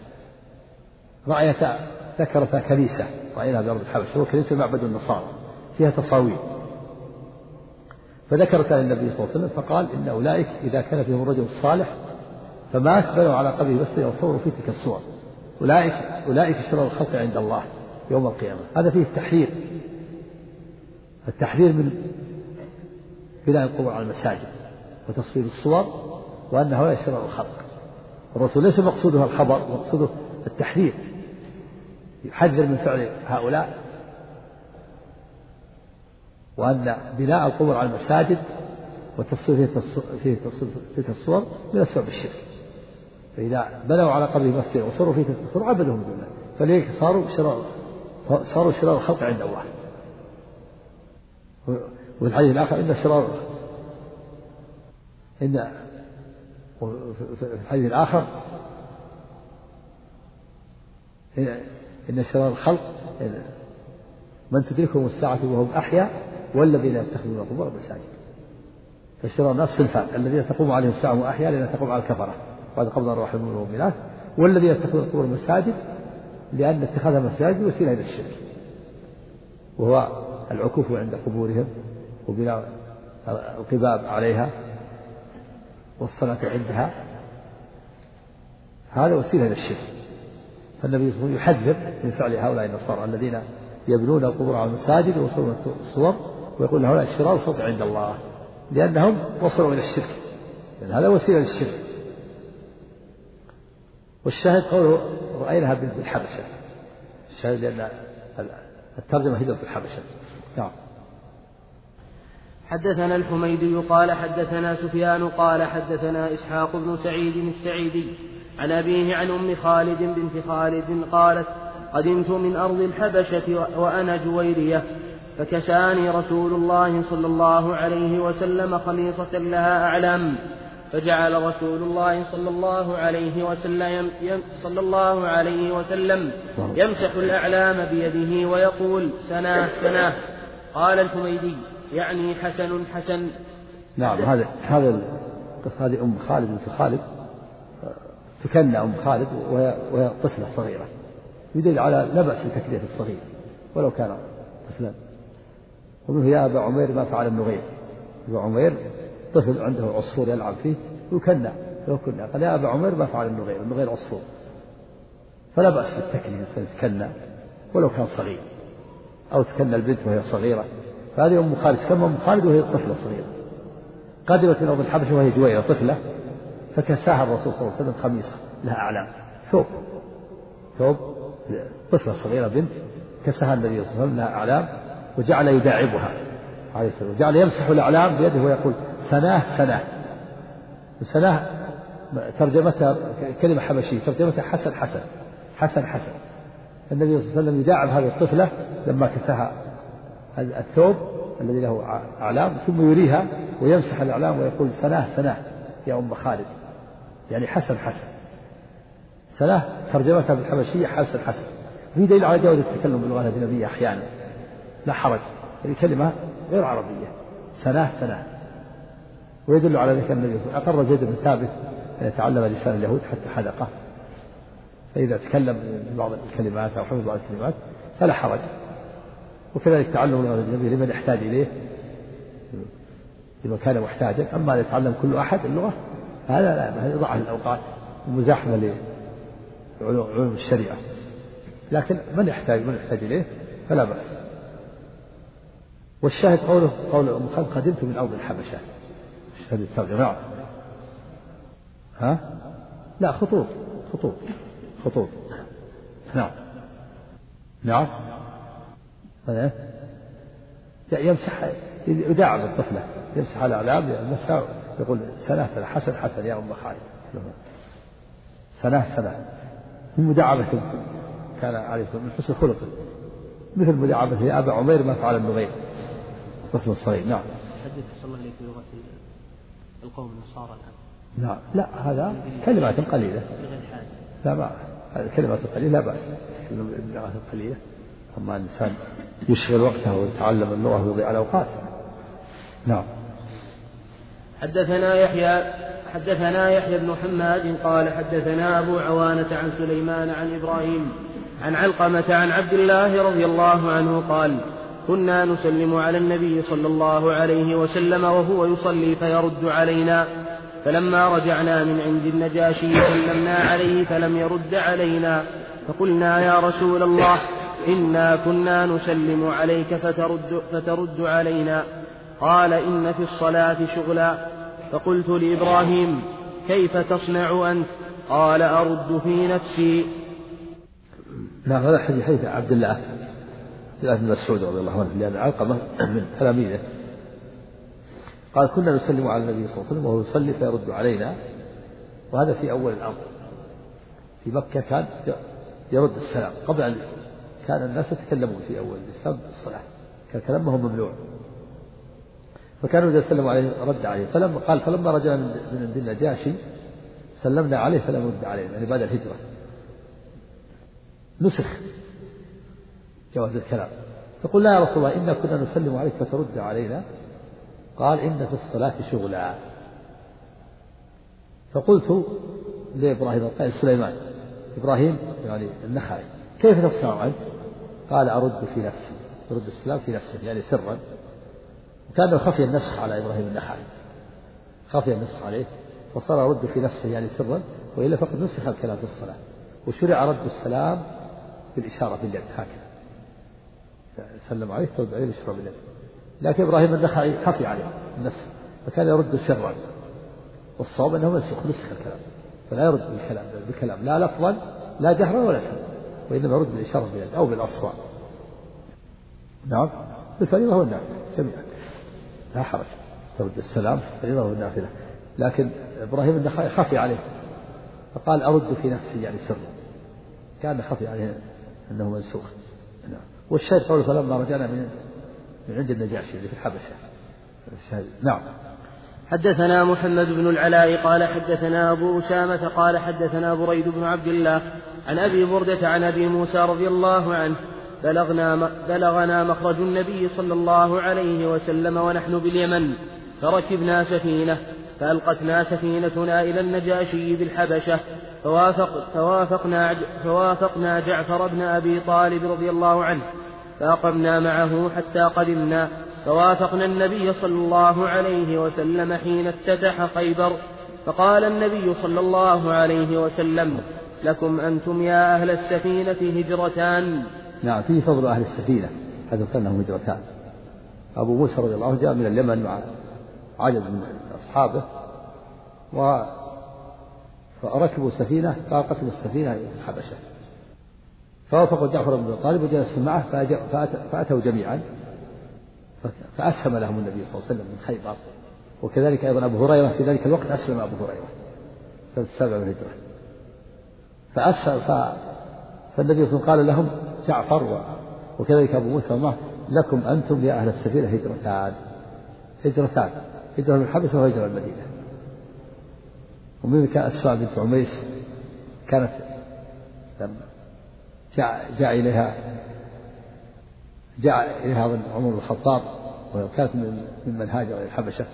ذكرتا كنيسة رأيناها بأرض الحبشة، وكنيسة معبد النصارى فيها تصاوير، فذكرتا للنبي صلى الله عليه وسلم فقال إن أولئك إذا كان فيهم الرجل الصالح فمات بنوا على قبره مسجدا وصوروا فيه تلك الصور، أولئك شرار الخلق عند الله يوم القيامة. هذا فيه التحذير من بناء القبور على المساجد وتصوير الصور، وأن هؤلاء شرار الخلق. الرسول ليس مقصوده الخبر، مقصوده التحذير، يحذر من فعل هؤلاء، وأن بناء القبور على المساجد وتصوير تلك الصور من أسباب الشرك. فإذا بنوا على قبره مسجد وصوروا فيه تلك الصور عبدهم دون الله، فلذلك صاروا شرار الخلق عند الله. وفي الحديث الآخر في الحديث الآخر إن شرار الخلق من تدركهم الساعة وهم أحياء والذين يتخذون القبور مساجد. فشرار الناس صنفان: الذين تقوم عليهم الساعة وهم أحياء لأن تقوم على الكفرة بعد قبض أرواح المؤمنين والمؤمنات، والذين يتخذون القبور مساجد لأن اتخاذها مساجد وسيلة إلى الشرك، وهو العكوف عند قبورهم وبناء القباب عليها والصلاة عندها، هذا وسيلة إلى الشرك. فالنبي صلى الله عليه وسلم يحذر من فعل هؤلاء النصارى الذين يبنون القبور على المساجد ويصورون الصور، ويقول هؤلاء شرار الخلق عند الله لأنهم وصلوا إلى الشرك، لأن هذا وسيلة للشرك. والشاهد قوله رأيناها بالحبشة، الشاهد لأن الترجمة هجرة بالحبشة. نعم. حدثنا الحميدي قال حدثنا سفيان قال حدثنا إسحاق بن سعيد السعيدي عن أبيه عن أم خالد بنت خالد قالت: قدمت من أرض الحبشة وأنا جويرية، فكساني رسول الله صلى الله عليه وسلم خميصة لها أعلام، فجعل رسول الله صلى الله عليه وسلم يمسح الأعلام بيده ويقول: سناه سناه. قال الحميدي: يعني حسن حسن. نعم. هذا القصة هذه أم خالد بنت خالد، تكنى أم خالد وهي طفلة صغيرة، يدل على لا بأس بتكنية الصغير ولو كان طفلا. ومنه يا أبا عمير ما فعل النغير. أبا عمير طفل عنده عصفور يلعب فيه يكنى، لو كنا قال يا أبا عمير ما فعل النغير عصفور، فلا بأس بالتكنية، تكنى ولو كان صغير، أو تكنى البنت وهي صغيرة. فهذه أم خالد، كما أم خالد وهي طفلة صغيرة، قدمت من أرض الحبشة وهي جويرة طفلة، فكساها الرسول صلى الله عليه وسلم خميصة لها أعلام، ثوب طفلة صغيرة بنت، كساها النبي صلى الله عليه وسلم لها أعلام، وجعل يداعبها عليه السلام، وجعل يمسح الأعلام بيده ويقول: سناه سناه. سناه ترجمتها كلمة حبشية، ترجمتها حسن حسن حسن حسن. النبي صلى الله عليه وسلم يداعب هذه الطفلة لما كساها الثوب الذي له أعلام، ثم يريها ويمسح الأعلام ويقول: سناه سناه يا أم خالد، يعني حسن حسن. سناه ترجمتها بالحبشية حسن حسن، في دليل على جواز التكلم باللغة الأجنبية أحيانا، لا حرج، هذه كلمة غير عربية، سناه سناه. ويدل على ذلك النبي صلى الله عليه وسلم أقر زيد بن ثابت أن يتعلم لسان اليهود حتى حدقه، فإذا تكلم ببعض الكلمات أو حفظ بعض الكلمات فلا حرج. وكذلك تعلم اللغة الأجنبية لمن يحتاج إليه، لمن كان محتاجا. أما أن يتعلم كل أحد اللغة هذا لا، هذا يضع الأوقات ومزاحمة لعلوم الشريعة، لكن من يحتاج إليه فلا بأس. والشاهد قول أم خالد قدمت من أرض الحبشة، الشاهد الترجمة. لا خطوط. نعم يمسح، يداعب الطفلة، يمسح على الأعلام، يمسح، يقول سنة حسن يا أم خالد، سنة من مداعبة كان عليه الصلاة والسلام من حسن خلقه، مثل مداعبة أبا عمير ما فعل النغير طفل صغير. نعم. حدث صلى الله عليه في لغة القوم النصارى الآن. نعم لا هذا كلمات قليلة، لا كلمات قليلة لا بأس، كلمات قليلة. أما الإنسان يشغل وقته ويتعلم اللغة ويضيع على أوقاته. نعم. حدثنا يحيى بن حماد قال حدثنا أبو عوانة عن سليمان عن إبراهيم عن علقمة عن عبد الله رضي الله عنه قال كنا نسلم على النبي صلى الله عليه وسلم وهو يصلي فيرد علينا، فلما رجعنا من عند النجاشي سلمنا عليه فلم يرد علينا، فقلنا يا رسول الله إنا كنا نسلم عليك فترد علينا، قال إن في الصلاة شغلا. فقلت لإبراهيم كيف تصنع أنت؟ قال أرد في نفسي. نعم هذا حديث عبد الله بن مسعود رضي الله عنه، لأن علقمة من تلاميذه قال كنا نسلم على النبي صلى الله عليه وسلم وهو يصلي فيرد علينا، وهذا في أول الأمر. في مكة كان يرد السلام قبل أن كان الناس يتكلمون في أول الإسلام بالصلاة، كان كلامهم ممنوع، فكانوا إذا سلموا عليه رد عليه. فلما رجعنا من عند النجاشي سلمنا عليه فلم يرد علينا، يعني بعد الهجرة نسخ جواز الكلام. فقلنا يا رسول الله إنا كنا نسلم عليك فترد علينا، قال إن في الصلاة شغلا. فقلت لإبراهيم قال سليمان إبراهيم يعني النخعي كيف تصنع أنت؟ قال أرد في نفسي، يرد السلام في نفسه يعني سرا. وكان خفي النسخ على إبراهيم النخعي، خفي النسخ عليه فصار يرد في نفسه يعني سرا، وإلا فقد نسخ الكلام في الصلاة، وشرع رد السلام بالإشارة باليد هكذا، سلم عليه ترد عليه بالإشارة باليد. لكن إبراهيم النخعي خفي عليه النسخ فكان يرد سرا، والصواب أنه نسخ الكلام، فلا يرد بالكلام لا لفظا لا جهرا ولا سرا، وإنما يرد بالإشارة باليد أو بالأصوات. نعم بالفريضة والنافلة جميعا لا حرج، ترد السلام في الفريضة والنافلة. لكن إبراهيم النخعي خفي عليه فقال أرد في نفسي يعني سرا، كان خفي عليه أنه منسوخ. نعم. والشاهد قوله فلما رجعنا من عند النجاشي اللي في الحبشة. نعم. حدثنا محمد بن العلاء قال حدثنا أبو أسامة قال حدثنا بريد بن عبد الله عن أبي بردة عن أبي موسى رضي الله عنه بلغنا مخرج النبي صلى الله عليه وسلم ونحن باليمن، فركبنا سفينة فألقتنا سفينتنا إلى النجاشي بالحبشة، فوافقنا جعفر بن أبي طالب رضي الله عنه، فأقمنا معه حتى قدمنا، فوافقنا النبي صلى الله عليه وسلم حين افتتح خيبر، فقال النبي صلى الله عليه وسلم لكم أنتم يا أهل السفينة هجرتان. نعم فيه فضل أهل السفينة، هذا كان لهم هجرتان. أبو موسى رضي الله عنه جاء من اليمن مع عدد من أصحابه فركبوا السفينة فألقتهم السفينة إلى الحبشة، فوافقوا جعفر بن أبي طالب وجلسوا معه فأتوا جميعا فأسهم لهم النبي صلى الله عليه وسلم من خيبر، وكذلك أيضا أبو هريرة في ذلك الوقت أسلم أبو هريرة سنة 7 من الهجرة فأسهم. فالنبي صلى الله عليه وسلم قال لهم جعفر وكذلك أبو موسى معه لكم أنتم يا أهل السفينة هجرتان، هجرة من الحبشة وهجرة المدينة. ومن كان أسماء بنت عميس كانت لما جاء إليها عمر بن الخطاب وكانت ممن هاجر إلى الحبشة،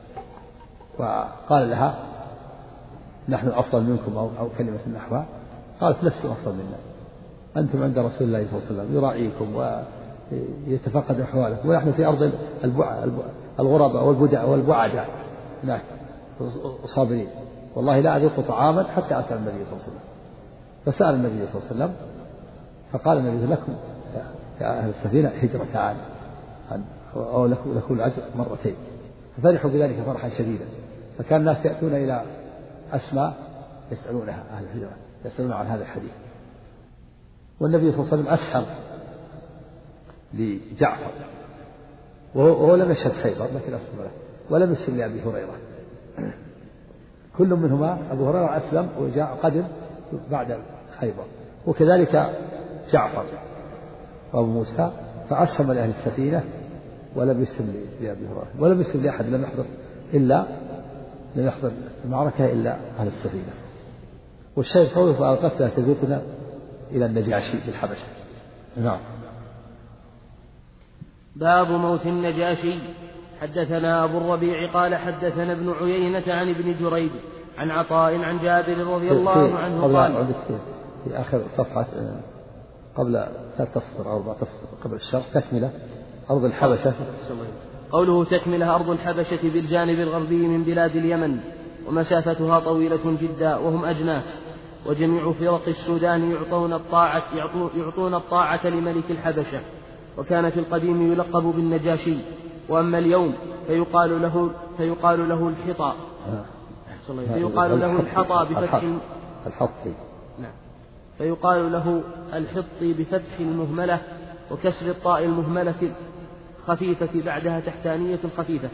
وقال لها نحن أفضل منكم أو كلمة نحوها، قالت لستم أفضل منا، أنتم عند رسول الله صلى الله عليه وسلم يراعيكم ويتفقد أحوالكم، ونحن في أرض الغرباء والبعداء هناك صابرين، والله لا أذوق طعاما حتى أسأل النبي صلى الله عليه وسلم. فسأل النبي صلى الله عليه وسلم فقال النبي لكم يا أهل السفينة هجرتان أو لكم الأجر مرتين. ففرحوا بذلك فرحا شديدا. فكان الناس يأتون إلى أسماء يسألونها أهل الهجرة يسألون عن هذا الحديث. والنبي صلى الله عليه وسلم أسهم لجعفر وهو لم يشهد خيبر لكن أسلم له، ولم يسلم لأبي هريرة. كل منهما أبو هريرة أسلم وجاء قدم بعد خيبر، وكذلك جعفر وأبو موسى، فأسهم لأهل السفينة ولم يسلم لأبي هريرة، ولم يسلم لأحد لم يحضر المعركة إلا أهل السفينة. والشيخ قوله فألقتها سيدتنا إلى النجاشي في الحبشة. نعم. باب موت النجاشي. حدثنا أبو الربيع قال حدثنا ابن عيينة عن ابن جريج عن عطاء عن جابر رضي الله عنه قال في آخر صفحة قبل 3 أسطر أو 4 أسطر قبل الشرح تكملة أرض الحبشة. قوله تكملة أرض الحبشة بالجانب الغربي من بلاد اليمن، ومسافتها طويلة جدا، وهم أجناس، وجميع فرق السودان يعطون الطاعة لملك الحبشة. وكان في القديم يلقب بالنجاشي، وأما اليوم فيقال له الحطى. فيقال له الحطى بفتح الحطي. نعم. فيقال له الحطي بفتح المهملة وكسر الطاء المهملة خفيفة بعدها تحتانية خفيفة.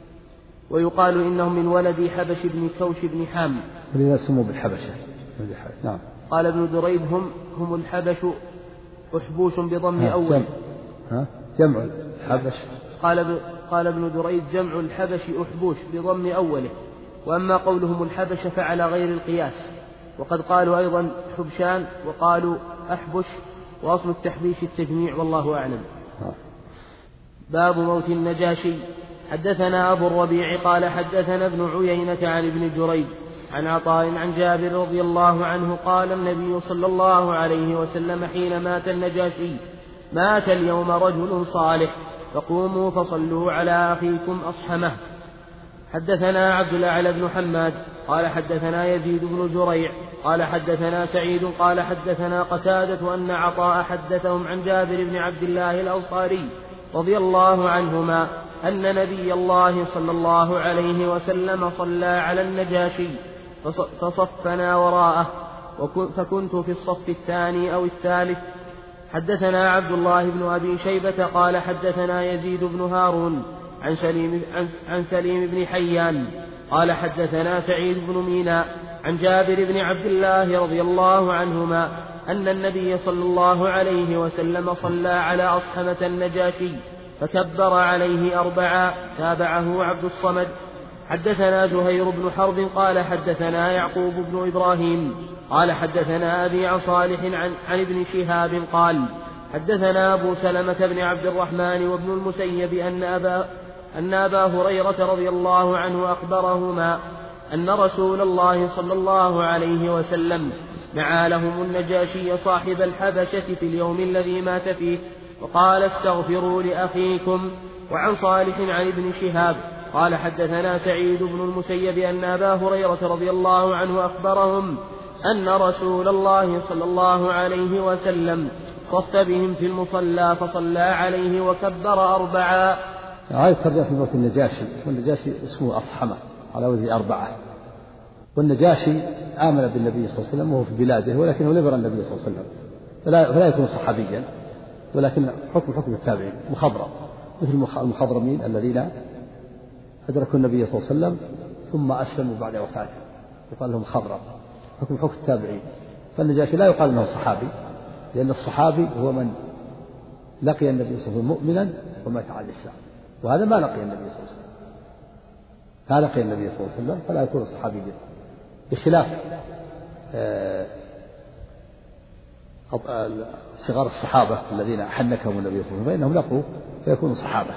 ويقال إنهم من ولد حبش بن كوش بن حام. ولذا سموا بالحبشة. نعم. قال ابن دريد هم الحبش أحبوش بضم أول. جمع الحبش. قال ابن دريد جمع الحبش أحبوش بضم أوله. وأما قولهم الحبش فعلى غير القياس، وقد قالوا أيضا حبشان وقالوا أحبش، وأصل التحبيش التجميع والله أعلم. باب موت النجاشي. حدثنا أبو الربيع قال حدثنا ابن عيينة عن ابن جريج عن عطاء عن جابر رضي الله عنه قال النبي صلى الله عليه وسلم حين مات النجاشي مات اليوم رجل صالح فقوموا فصلوا على أخيكم أصحمه. حدثنا عبد الأعلى بن حماد قال حدثنا يزيد بن زريع قال حدثنا سعيد قال حدثنا قتادة أن عطاء حدثهم عن جابر بن عبد الله الأنصاري رضي الله عنهما أن نبي الله صلى الله عليه وسلم صلى على النجاشي فصفنا وراءه فكنت في الصف الثاني أو الثالث. حدثنا عبد الله بن أبي شيبة قال حدثنا يزيد بن هارون عن سليم بن حيان قال حدثنا سعيد بن مينا عن جابر بن عبد الله رضي الله عنهما أن النبي صلى الله عليه وسلم صلى على أصحمة النجاشي فكبر عليه 4. تابعه عبد الصمد. حدثنا زهير بن حرب قال حدثنا يعقوب بن إبراهيم قال حدثنا أبي عن صالح عن ابن شهاب قال حدثنا أبو سلمة بن عبد الرحمن وابن المسيب أن أبا هريرة رضي الله عنه أخبرهما أن رسول الله صلى الله عليه وسلم دعا لهم النجاشي صاحب الحبشة في اليوم الذي مات فيه وقال استغفروا لأخيكم. وعن صالح عن ابن شهاب قال حدثنا سعيد بن المسيب أن أبا هريرة رضي الله عنه أخبرهم أن رسول الله صلى الله عليه وسلم صف بهم في المصلى فصلى عليه وكبر 4. هذه ترجع في موت النجاشي، والنجاشي اسمه أصحمة على وزن 4. والنجاشي آمن بالنبي صلى الله عليه وسلم وهو في بلاده، ولكنه لم يرى النبي صلى الله عليه وسلم فلا يكون صحابيا، ولكن حكم التابعين مخضرم، مثل المخضرمين الذين أدركوا النبي صلى الله عليه وسلم ثم أسلموا بعد وفاته يقال لهم خضرم، حكم التابعين. فالنجاشي لا يقال أنه صحابي، لأن الصحابي هو من لقي النبي صلى الله عليه وسلم مؤمنا ومات على الإسلام، وهذا ما لقي النبي صلى الله عليه وسلم، ما لقي النبي صلى الله عليه وسلم فلا يكون صحابيا، بخلاف صغار الصحابة الذين حنكهم النبي صلى الله عليه وسلم فإنهم لقوا فيكونوا صحابة.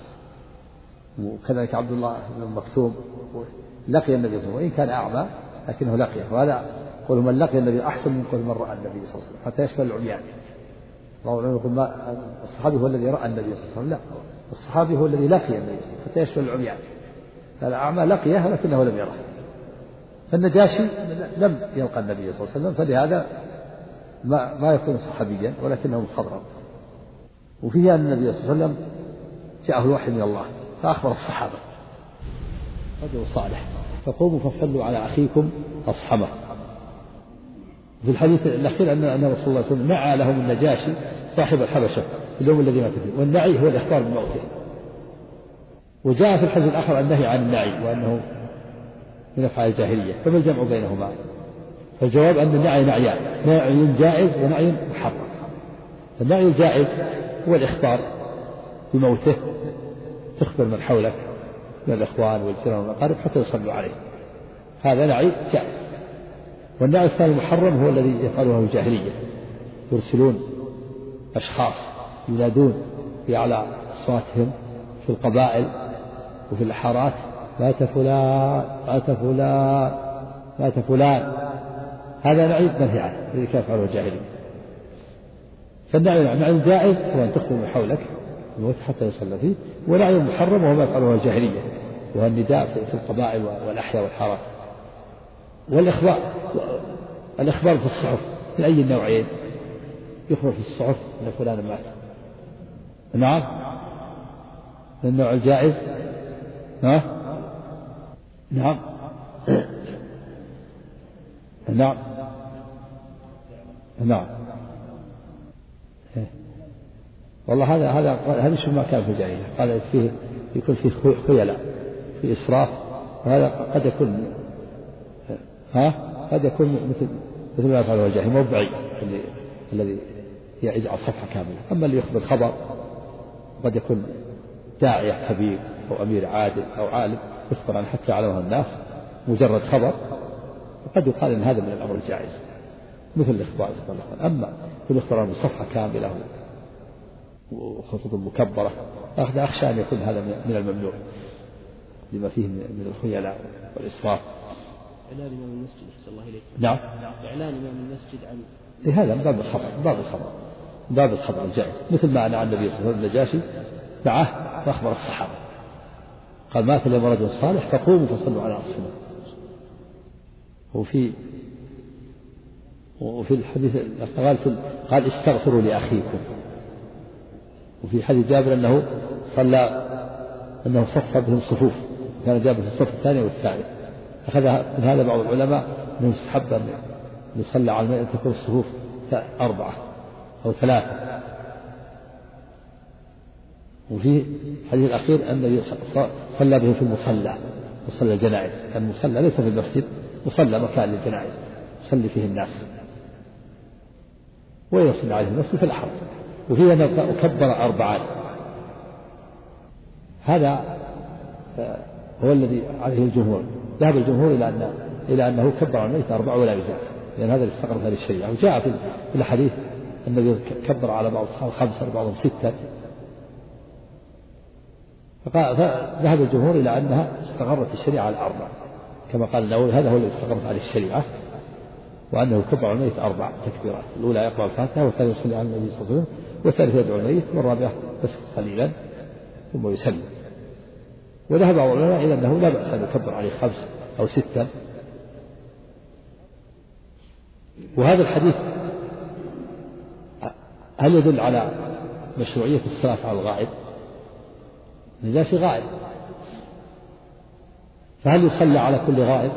وكذلك عبد الله بن مكتوم لقي النبي صلى الله عليه وسلم وإن كان أعمى لكنه لقيه، وهذا قول من لقي النبي أحسن من قول من رأى النبي صلى الله عليه وسلم حتى يشمل العميان. يقول الصحابي هو الذي رأى النبي صلى الله عليه وسلم، لا، الصحابي هو الذي لقي النبي صلى الله عليه وسلم حتى يشمل العميان. الأعمى لقيه لكنه لم يره. فالنجاشي لم يلقى النبي صلى الله عليه وسلم، فلهذا ما يكون صحابيا ولكنه مخضرم. وفيه أن النبي صلى الله عليه وسلم جاءه الوحي من الله فأخبر الصحابة رجل صالح فقوموا فصلوا على أخيكم أصحمه. في الحديث الأخير أن رسول الله صلى الله عليه وسلم نعى لهم النجاشي صاحب الحبشة في اليوم الذي مات فيه، والنعي هو الإخبار بموته. وجاء في الحديث الآخر النهي عن النعي وأنه من أفعال الجاهلية، فما الجمع بينهما؟ فالجواب أن النعي نعيان، نعي جائز ونعي محرم. النعي الجائز هو الإخبار بموته، تخبر من حولك من الإخوان والجيران والأقارب حتى يصلوا عليه، هذا نعي جائز. والنعي الثاني المحرم هو الذي يفعله الجاهلية، يرسلون أشخاص ينادون بأعلى أصواتهم في القبائل وفي الحارات: مات فلان مات فلان مات فلان. هذا نعي منهي عنه الذي كان يفعله الجاهلية. فالنعي نعي جائز هو أن تخبر من حولك الموت حتى يصلى فيه، ونعي محرم وهو ما يفعله الجاهلية وهو النداء في القبائل والأحياء والحارات. الإخبار في الصحف من أي النوعين؟ يخبر في الصحف أن فلان مات، نعم، من النوع الجائز، نعم نعم نعم. والله هذا شو ما كان في الجاهلية، قال فيه يكون فيه خيلاء، في إسراف، وهذا قد يكون قد يكون مثل ما يفعله الجاهل، مو بعيد الذي يجعل صفحة كاملة. أما اللي يخبر خبر قد يكون داعية كبير أو أمير عادل أو عالم يخبر عن حتى يعلمه الناس مجرد خبر، وقد يقال إن هذا من الأمر الجائز مثل الإخبار. أما في الإخبار عن صفحة كاملة وخطوط مكبرة أخشى أن يكون هذا من الممنوع لما فيه من الخيلاء والإسراف. إعلان إمام المسجد أحسن الله إليك. نعم. إعلان إمام المسجد عن هذا من باب الخبر الجائز، مثل ما نعى النبي صلى الله عليه وسلم النجاشي دعاه فأخبر الصحابة قال: مات اليوم رجل صالح فقوموا فصلوا على أصحابه. وفي الحديث قال: استغفروا لأخيكم. وفي حديث جابر أنه صف بهم صفوف، كان جابر في الصف الثاني والثالث. أخذ من هذا بعض العلماء أنه يستحب أن يصلى على الميت تكون الصفوف 4 أو 3. وفي الحديث الأخير أنه صلى بهم في المصلى، مصلى الجنائز. المصلى ليس في المسجد، مصلى مكان للجنائز يصلي فيه الناس ويصلي عليه الناس في الحرم. وفيه أنه كبر 4. هذا هو الذي عليه الجمهور. ذهب الجمهور إلى أنه كبر على الميت 4 ولا يزال، لأن هذا اللي استقرت هذه الشريعة. وجاء في الحديث النبي كبر على بعض الصحابة 5 وبعضهم 6. فذهب الجمهور إلى أنها استقرت الشريعة على 4 كما قال النووي، هذا هو الذي استقرت عليه الشريعة، وأنه كبر على الميت 4 تكبيرات: الأولى يقرأ الفاتحة، والثانية يصلي على النبي صلى الله عليه وسلم، والثالثة يدعو الميت، والرابعة يسكت قليلا ثم يسلم. وذهب بعض العلماء إلى أنه لا بأس أن يكبر عليه 5 أو 6. وهذا الحديث هل يدل على مشروعية الصلاة على الغائب؟ النجاشي غائب، فهل يصلى على كل غائب؟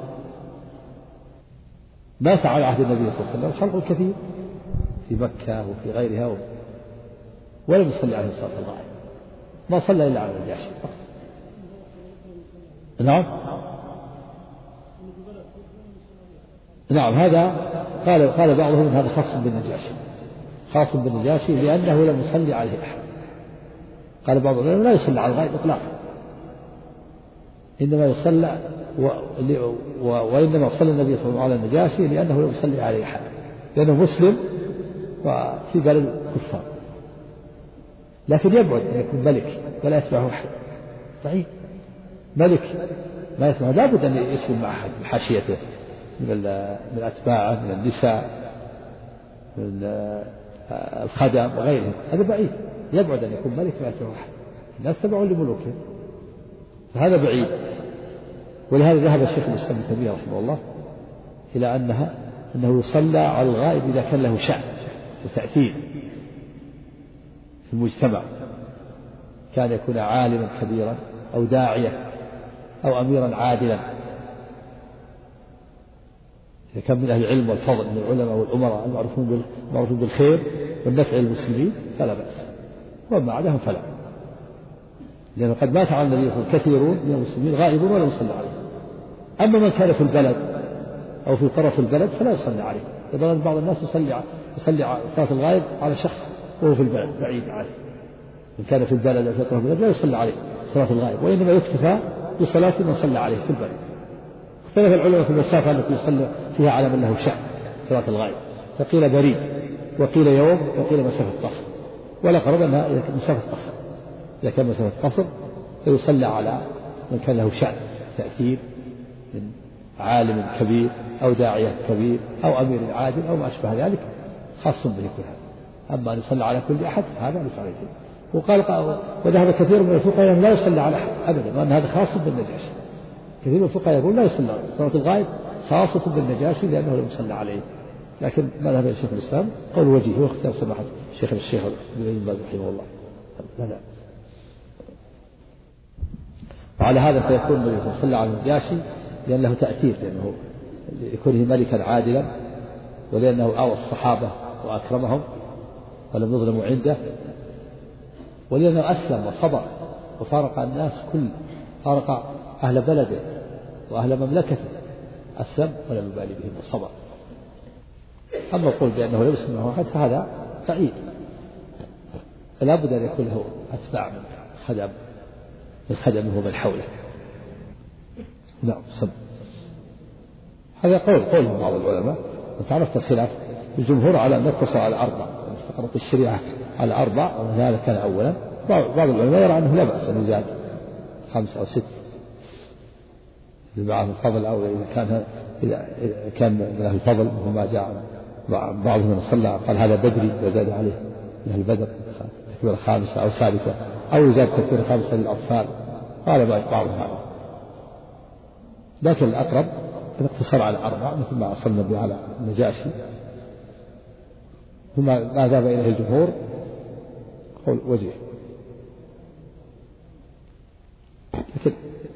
مات على عهد النبي صلى الله عليه وسلم خلق كثير في مكة وفي غيرها ولم يصلي عليه الصلاة الغائب، ما صلى إلا على النجاشي فقط. نعم هذا قال بعضهم هذا خاص بالنجاشي لأنه لم يصلي عليه أحد. قال بعض العلماء لا يصلي على الغائب إطلاقا، إنما يصلى وإنما صلى النبي صلى الله عليه وسلم على النجاشي لأنه لم يصلي عليه أحد، لأنه مسلم وفي بلد كفار، لكن يبعد أن يكون ملك ولا يتبعه أحد. صحيح ملك ما يتبعه لابد أن يسلم مع أحد من حاشيته من أتباعه، من النساء، من الخدم وغيرهم. هذا بعيد، يبعد أن يكون ملك ما يتبعه أحد، الناس تبعوا لملوكهم، فهذا بعيد. ولهذا ذهب الشيخ الإسلام ابن تيمية رحمه الله إلى أنه يصلى على الغائب إذا كان له شأن وتأثير في المجتمع، كان يكون عالما كبيرا أو داعية أو أميرا عادلا، إذا كان من أهل العلم والفضل من العلماء والأمراء المعروفون بالخير والنفع للمسلمين فلا بأس، وما عداهم فلا، لأنه قد مات على النبي كثيرون من المسلمين غائبون ولا يصلى عليه. أما من كان في البلد أو في طرف البلد فلا يصلى عليه، لأن بعض الناس يصلي صلاة الغائب على شخص وهو في البلد بعيد عنه، إن كان في البلد أو في طرف البلد لا يصلى عليه صلاة الغائب، وإنما يكتفى بصلاة من صلى عليه في البلد. اختلف العلماء في المسافة التي يصلى فيها على من له شأن صلاة الغائب، فقيل بريد وقيل يوم وقيل مسافة قصر، ولا قرب أنها مسافة قصر. إذا كان مسافة قصر فيصلى على من كان له شأن تأثير من عالم كبير أو داعية كبير أو أمير عادل أو ما أشبه ذلك، خاص به كل هذا. أما أن يصلى على كل أحد هذا ليس عليه. وقال وذهب كثير من الفقهاء لا يصلى على أحد أبدا، وأن هذا خاص بالنجاشي. كثير من الفقهاء يقول لا يصلى صلاة الغائب خاصة بالنجاشي لأنه لا يصلى عليه، لكن ما ذهب الشيخ الإسلام قول وجيه واختار سماحة الشيخ ابن باز رحمه الله. لا وعلى هذا فيكون النبي صلى الله عليه وسلم على النجاشي لأن له تأثير، لأنه لكونه ملكا عادلا، ولأنه آوى الصحابة وأكرمهم ولم يظلموا عنده، ولأنه أسلم وصبر وفارق الناس فارق أهل بلده وأهل مملكته، أسلم ولم يبالي بهم وصبر. أما القول بأنه لا يسلم معه أحد فهذا بعيد، فلا بد أن يكون له أتباع من خدمه ومن حوله. نعم سم. هذا قول بعض العلماء، وتعرفت الخلاف الجمهور على أن يقتصر على 4، استقرت الشريعة على 4 وهذا كان أولا. بعض العلماء يرى أنه لا بأس أن يزاد 5 أو 6 لبعض الفضل، أو إذا كان من أهل الفضل وما جاء بعضهم من صلى قال هذا بدري وزاد عليه من أهل البدر تكبيرة 5 أو 6، أو يزاد تكبيرة 5 للأطفال، قال بعضهم هذا. لكن الأقرب الاقتصار على 4 مثل ما أصل النبي على النجاشي، ثم ما ذهب إليه الجمهور قول وجيه. لكن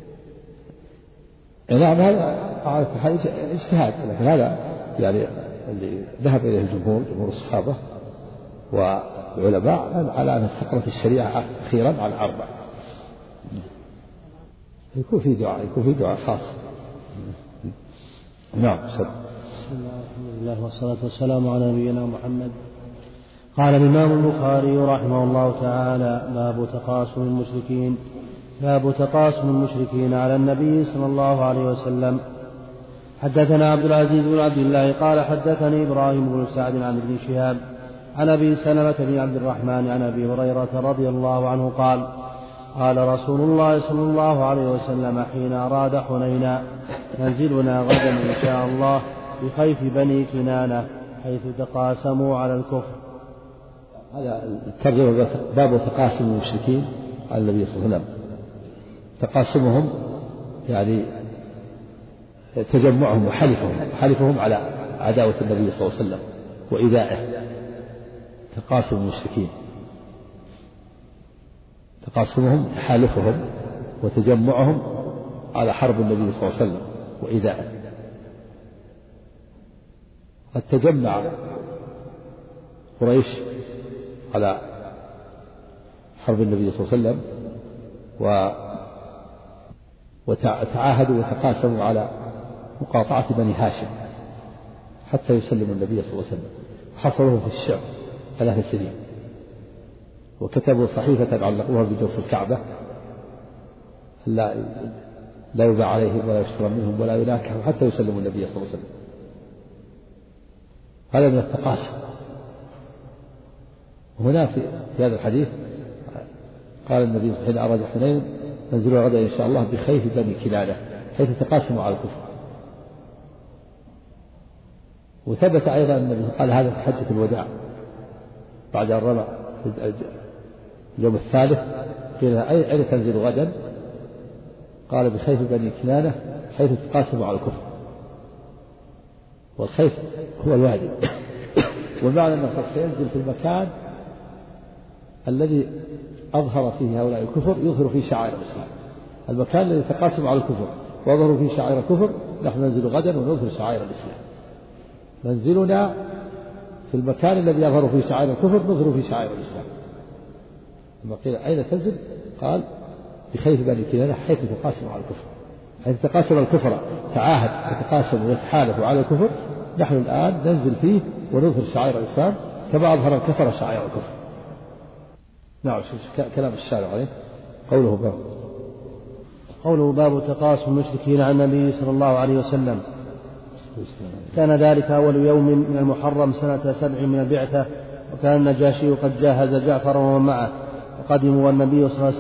نعم هذا اجتهاد، لكن هذا يعني اللي ذهب إليه الجمهور جمهور الصحابة والعلماء على أن استقرت الشريعة أخيرا على 4. يكون في دعاء خاص. نعم بسم الله والصلاة والسلام على نبينا محمد. قال الإمام البخاري رحمه الله تعالى: باب تقاسم المشركين على النبي صلى الله عليه وسلم. حدثنا عبد العزيز بن عبد الله قال حدثني إبراهيم بن سعد عن ابن شهاب عن أبي سلمة بن عبد الرحمن عن أبي هريرة رضي الله عنه قال: قال رسول الله صلى الله عليه وسلم حين أراد حنينا: منزلنا غدا إن شاء الله بخيف بني كنانة حيث تقاسموا على الكفر. هذا الترجمة باب تقاسم المشركين على النبي صلى الله عليه وسلم. تقاسمهم يعني تجمعهم وحلفهم على عداوة النبي صلى الله عليه وسلم وإيذائه. تقاسم المشركين، تقاسمهم تحالفهم وتجمعهم على حرب النبي صلى الله عليه وسلم وإيذائه. قد تجمع قريش على حرب النبي صلى الله عليه وسلم وتعاهدوا وتقاسموا على مقاطعة بني هاشم حتى يسلموا النبي صلى الله عليه وسلم. حصروه في الشعب 3 سنين، وكتبوا صحيفة علقوها بجوف الكعبة: لا يباع عليهم ولا يشترى منهم ولا يناكحوا حتى يسلموا النبي صلى الله عليه وسلم. هذا من التقاسم. وهنا في هذا الحديث قال النبي حين أراد حنين: منزلوا غدا إن شاء الله بخيف بني كنانة حيث تقاسموا على الكفر. وثبت أيضا النبي قال هذا في حجة الوداع بعد أن رمى اليوم الثالث قيل: أين تنزل غدا؟ قال: بخيف بني كنانة حيث تقاسم على الكفر، والخيف هو الوادي. ومعنى أنه سينزل في المكان الذي أظهر فيه هؤلاء الكفر يظهر فيه شعائر الإسلام، المكان الذي تقاسم على الكفر وظهروا فيه شعائر الكفر نحن ننزل غدا ونظهر شعائر الإسلام. منزلنا في المكان الذي يظهر فيه شعائر الكفر نظهر فيه شعائر الإسلام. لما قيل أين تنزل؟ قال بخيف بني كنانة حيث تقاسم على الكفر، حيث تقاسم الكفر تعاهد يتقاسم ويتحالف على الكفر، نحن الآن ننزل فيه ونظهر شعائر الإسلام كما أظهر الكفر شعائر الكفر. نعم. كلام الشارع عليه قوله باب تقاسم المشركين عن النبي صلى الله عليه وسلم. كان ذلك أول يوم من المحرم سنة 7 من البعثة، وكان النجاشي قد جاهز جعفر ومن معه، وقدموا والنبي صلى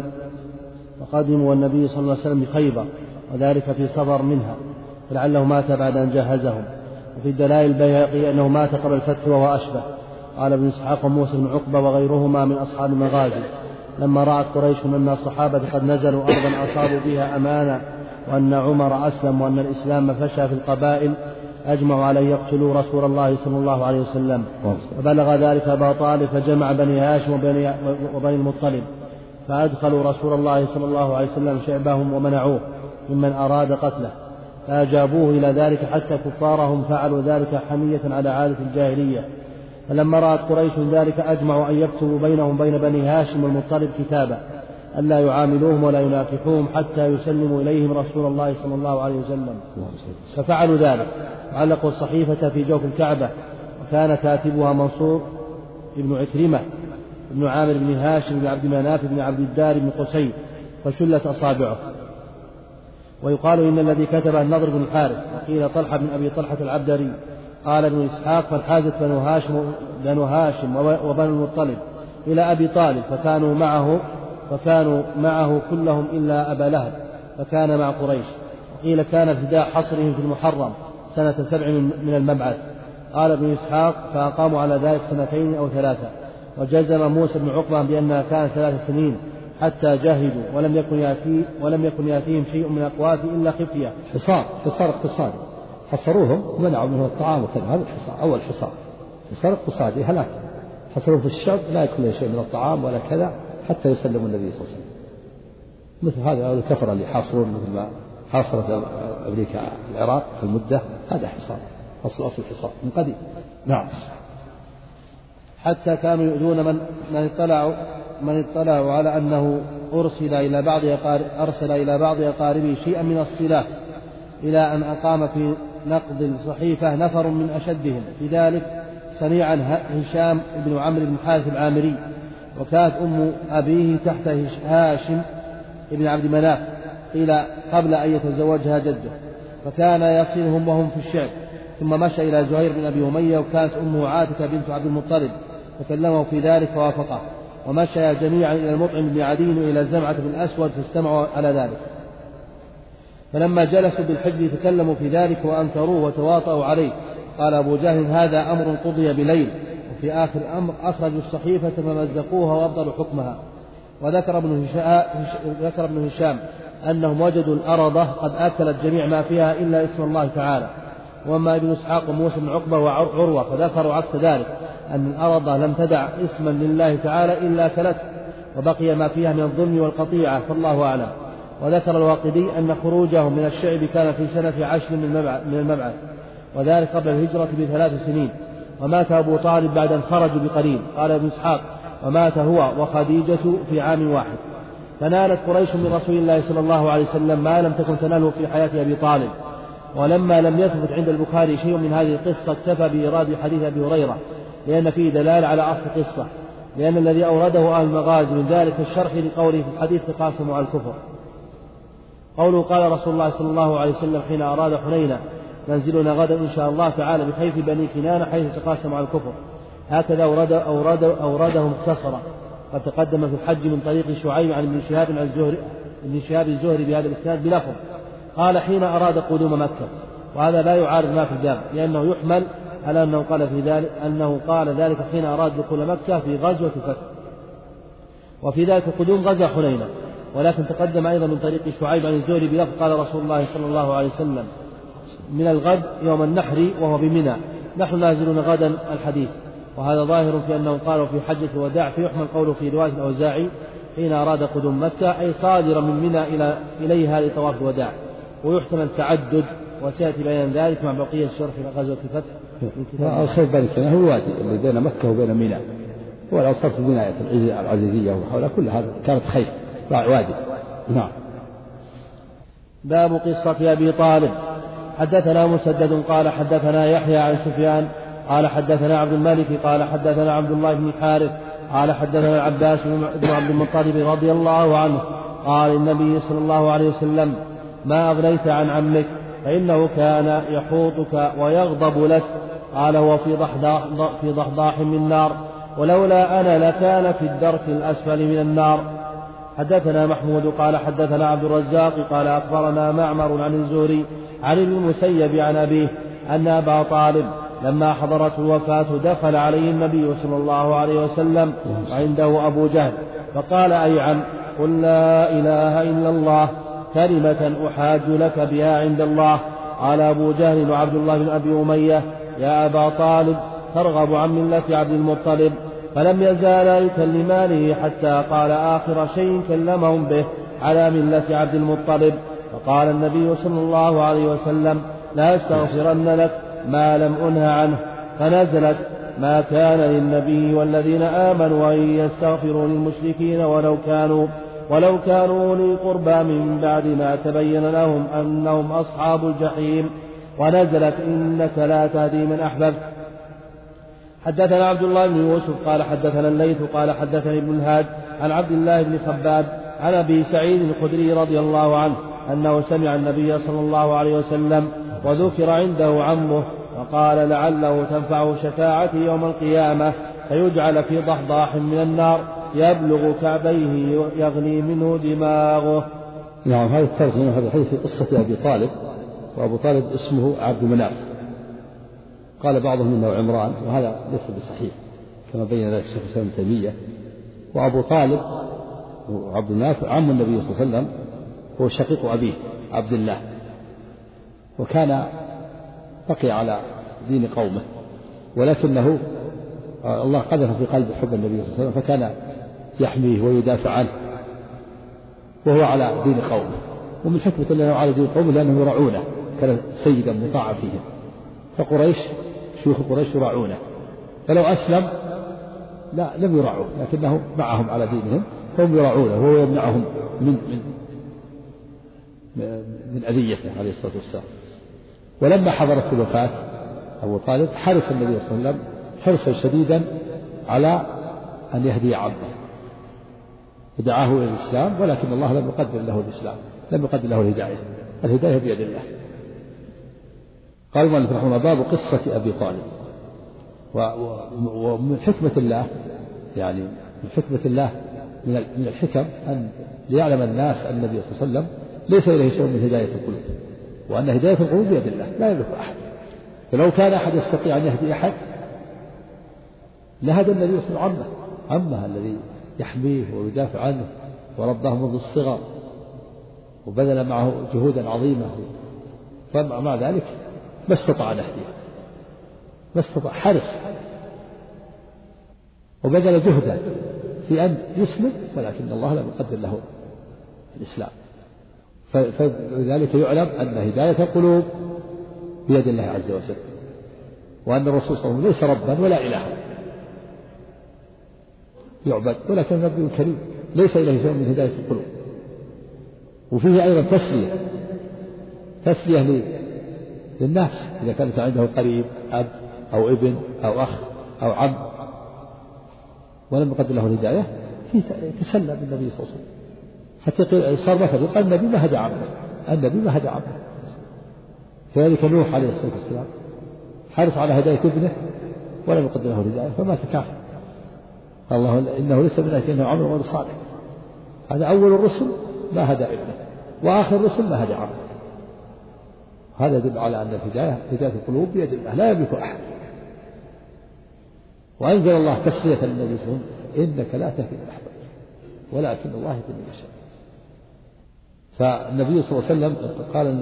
الله عليه وسلم بخيبر، وذلك في صفر منها، فلعله مات بعد أن جهزهم. وفي الدلائل البيهقي أنه مات قبل الفتح وهو أشبه. قال ابن إسحاق وموسى بن عقبة وغيرهما من أصحاب المغازي لما رأت قريش أن الصحابة قد نزلوا أرضا أصابوا بها أمانا، وأن عمر أسلم، وأن الإسلام فشى في القبائل، أجمعوا على أن يقتلوا رسول الله صلى الله عليه وسلم. وبلغ ذلك أبا طالب فجمع بني هاشم وبني المطلب، فأدخلوا رسول الله صلى الله عليه وسلم شعبهم ومنعوه ممن أراد قتله، فأجابوه إلى ذلك حتى كفارهم فعلوا ذلك حمية على عادة الجاهلية. فلما رأت قريش ذلك أجمعوا أن يكتبوا بينهم بين بني هاشم والمطلب كتابا ألا يعاملوهم ولا يناكحوهم حتى يسلموا إليهم رسول الله صلى الله عليه وسلم، ففعلوا ذلك، وعلقوا الصحيفة في جوف الكعبة، وكان كاتبها منصور ابن عكرمة ابن عامر بن هاشم بن عبد مناف بن عبد الدار بن قسي، فشلت أصابعه. ويقال إن الذي كتبه النضر بن الحارث، وقيل طلحة بن أبي طلحة العبدري. قال ابن إسحاق فانحازت بنو هاشم وبنو المطلب إلى أبي طالب، فكانوا معه كلهم إلا أبا لهب، فكان مع قريش. وقيل كان ابتداء حصرهم في المحرم سنة 7 من المبعث. قال ابن إسحاق فأقاموا على ذلك 2 أو 3، وجزم موسى بن عقبة بأنها كانت 3 سنين حتى جاهدوا، ولم يكن يأتيهم شيء من الأقوات إلا خفية. حصار اقتصادي، حصروهم ومنعوا منهم الطعام وكذا، هذا الحصار، أول حصار اقتصادي هلاك، حصروهم في الشعب لا يأكل شيء من الطعام ولا كذا حتى يسلموا النبي صلى الله عليه وسلم. مثل هذا الكفرة اللي حاصرون مثل ما حاصرت أمريكا العراق في المدة، هذا حصار، أصل الحصار من قديم. نعم. حتى كانوا يؤذون من اطلعوا على أنه أرسل إلى بعض أقاربه شيئا من الصلاة، إلى أن أقام في نقد الصحيفة نفر من أشدهم في ذلك صنيعا هشام بن عمرو بن حارث العامري، وكانت أم أبيه تحت هاشم بن عبد مناف قيل قبل أن يتزوجها جده، فكان يصلهم وهم في الشعب. ثم مشى إلى زهير بن أبي أمية، وكانت أمه عاتكة بنت عبد المطلب، فكلمه في ذلك فوافقه. ومشى جميعا إلى المطعم بن عدي وإلى زمعة بن الأسود فاجتمعوا على ذلك. فلما جلسوا بالحج تكلموا في ذلك وأنكروه وتواطؤوا عليه. قال أبو جهل هذا أمر قضي بليل، وفي آخر الأمر أخرجوا الصحيفة فمزقوها وأبطلوا حكمها. وذكر ابن هشام أنهم وجدوا الأرضة قد أكلت جميع ما فيها إلا اسم الله تعالى. وأما ابن إسحاق وموسى بن عقبة وعروة فذكروا عكس ذلك، أن الأرض لم تدع اسما لله تعالى إلا أكلته، وبقي ما فيها من الظلم والقطيعة، فالله أعلم. وذكر الواقدي أن خروجهم من الشعب كان في سنة 10 من المبعث، وذلك قبل الهجرة ب3 سنين. ومات أبو طالب بعد أن خرجوا بقليل. قال ابن إسحاق ومات هو وخديجة في عام واحد. فنالت قريش من رسول الله صلى الله عليه وسلم ما لم تكن تناله في حياة أبي طالب. ولما لم يثبت عند البخاري شيء من هذه القصة اكتفى بإيراد حديث أبي هريرة، لأن فيه دلالة على أصل القصة، لأن الذي أورده أهل المغازي من ذلك الشرح لقوله في الحديث تقاسموا على الكفر. قوله قال رسول الله صلى الله عليه وسلم حين أراد حنينا منزلنا غدا إن شاء الله تعالى بحيث بني كنانة حيث تقاسموا على الكفر، هكذا أورده مختصرا. قد تقدم في الحج من طريق شعيب عن ابن شهاب الزهري بهذا الإسناد بلفظ قال حين أراد قدوم مكة، وهذا لا يعارض ما في الباب، لأنه يحمل على أنه قال في ذلك ذلك حين أراد دخول مكة في غزوة فتح، وفي ذلك القدوم غزا حنينة. ولكن تقدم أيضا من طريق شعيب عن الزهري بلفظ قال رسول الله صلى الله عليه وسلم من الغد يوم النحر وهو بمنى نحن نازلون غدا الحديث. وهذا ظاهر في أنه قالوا في حجة الوداع، فيحمل قوله في رواية الأوزاعي حين أراد قدوم مكة أي صادرا من منى إليها لطواف الوداع، ويحتمل تعدد وسيأتي بيان ذلك مع بقية الشرح في غزوة الفتح. الخير ذلك هو الوادي اللي بين مكة وبين منى، هو الأوصاف في البناية العزيزية وحولها كل هذا كانت خير وادي. نعم. باب قصة أبي طالب. حدثنا مسدد قال حدثنا يحيى عن سفيان قال حدثنا عبد الملك قال حدثنا عبد الله بن الحارث قال حدثنا العباس بن عبد المطلب رضي الله عنه قال النبي صلى الله عليه وسلم ما أغنيت عن عمك فإنه كان يحوطك ويغضب لك، قال هو في ضحضاح من نار، ولولا أنا لكان في الدرك الأسفل من النار. حدثنا محمود قال حدثنا عبد الرزاق قال أخبرنا معمر عن الزهري عن ابن المسيب عن أبيه أن أبا طالب لما حضرت الوفاة دخل عليه النبي صلى الله عليه وسلم وعنده أبو جهل فقال أي عم قل لا إله إلا الله كلمة أحاج لك بها عند الله. قال أبو جهل وعبد الله بن أبي أمية يا أبا طالب ترغب عن ملة عبد المطلب، فلم يزالا يكلمانه حتى قال آخر شيء كلمهم به على ملة عبد المطلب. فقال النبي صلى الله عليه وسلم لا أستغفرن لك ما لم أنه عنه، فنزلت ما كان للنبي والذين آمنوا أن يستغفروا للمشركين ولو كانوا أولي القربى من بعد ما تبين لهم أنهم أصحاب الجحيم، ونزلت إنك لا تهدي من أحببت. حدثنا عبد الله بن يوسف قال حدثنا الليث قال حدثني ابن الهاد عن عبد الله بن خباب عن أبي سعيد الخدري رضي الله عنه أنه سمع النبي صلى الله عليه وسلم وذكر عنده عمه فقال لعله تنفعه شفاعتي يوم القيامة فيجعل في ضحضاح من النار يبلغ كعبيه يغلي منه دماغه. نعم. هذا الترجمة هذا الحديث في قصة أبي طالب، وأبو طالب اسمه عبد مناف، قال بعضهم إنه عمران وهذا ليس بصحيح كما بين ذلك الشيخ الإسلام ابن تيمية. وأبو طالب وعبد مناف عم النبي صلى الله عليه وسلم، هو شقيق أبيه عبد الله، وكان بقي على دين قومه، ولكنه الله قذف في قلب حب النبي صلى الله عليه وسلم فكان يحميه ويدافع عنه وهو على دين قومه. ومن حكمة أنه على دين قومه لأنه يرعونه، كان سيدا مطاعا فيهم، فقريش شيوخ قريش يرعونه، فلو أسلم لا لم يرعوه لكنه معهم على دينهم فهم يرعونه وهو يمنعهم من أذيته عليه الصلاة والسلام. ولما حضرت الوفاة أبو طالب حرص النبي صلى الله عليه وسلم حرصا شديدا على أن يهدي عمه ودعاه إلى الإسلام، ولكن الله لم يقدر له الإسلام، لم يقدر له الهداية بيد الله. قال المؤلف رحمه الله باب قصة أبي طالب. ومن حكمة الله يعني من حكمة الله من الحكم أن ليعلم الناس أن النبي صلى الله عليه وسلم ليس إليه شيء من هداية القلوب، وأن هداية القلوب بيد الله لا يملك أحد. فلو كان أحد يستطيع أن يهدي أحد لهدى النبي صلى الله عليه وسلم عمه الذي يحميه ويدافع عنه ورباه منذ الصغر وبذل معه جهودا عظيمة، فمع ذلك ما استطاع أن يهديه، ما استطاع، حرص وبذل جهدا في أن يسلم، ولكن الله لم يقدر له الإسلام. فلذلك يعلم أن هداية القلوب بيد الله عز وجل، وأن الرسول صلى الله عليه وسلم ليس ربا ولا إلها يعبد، ولكن نبي كريم ليس إليه شيء من هداية القلوب. وفيه أيضا تسلية للناس إذا كانت عنده قريب أب أو ابن أو أخ أو عم ولم يقدر له الهداية تسلى بالنبي صلى الله عليه وسلم، حتى صار مثلا قال النبي ما هدى عمه، كذلك نوح عليه الصلاة والسلام حرص على هداية ابنه ولم يقدر له الهداية فمات كافر. الله إنه ليس من أهل إنه عمل غير صالح. هذا أول الرسل ما هدى ابنه، وآخر الرسل ما هدى عمه. هذا يدل على أن هداية القلوب بيد الله لا يملك أحد. وأنزل الله تسلية للنبي صلى الله عليه وسلم إنك لا تهدي من أحببت ولكن الله يهدي من يشاء. فالنبي صلى الله عليه وسلم قال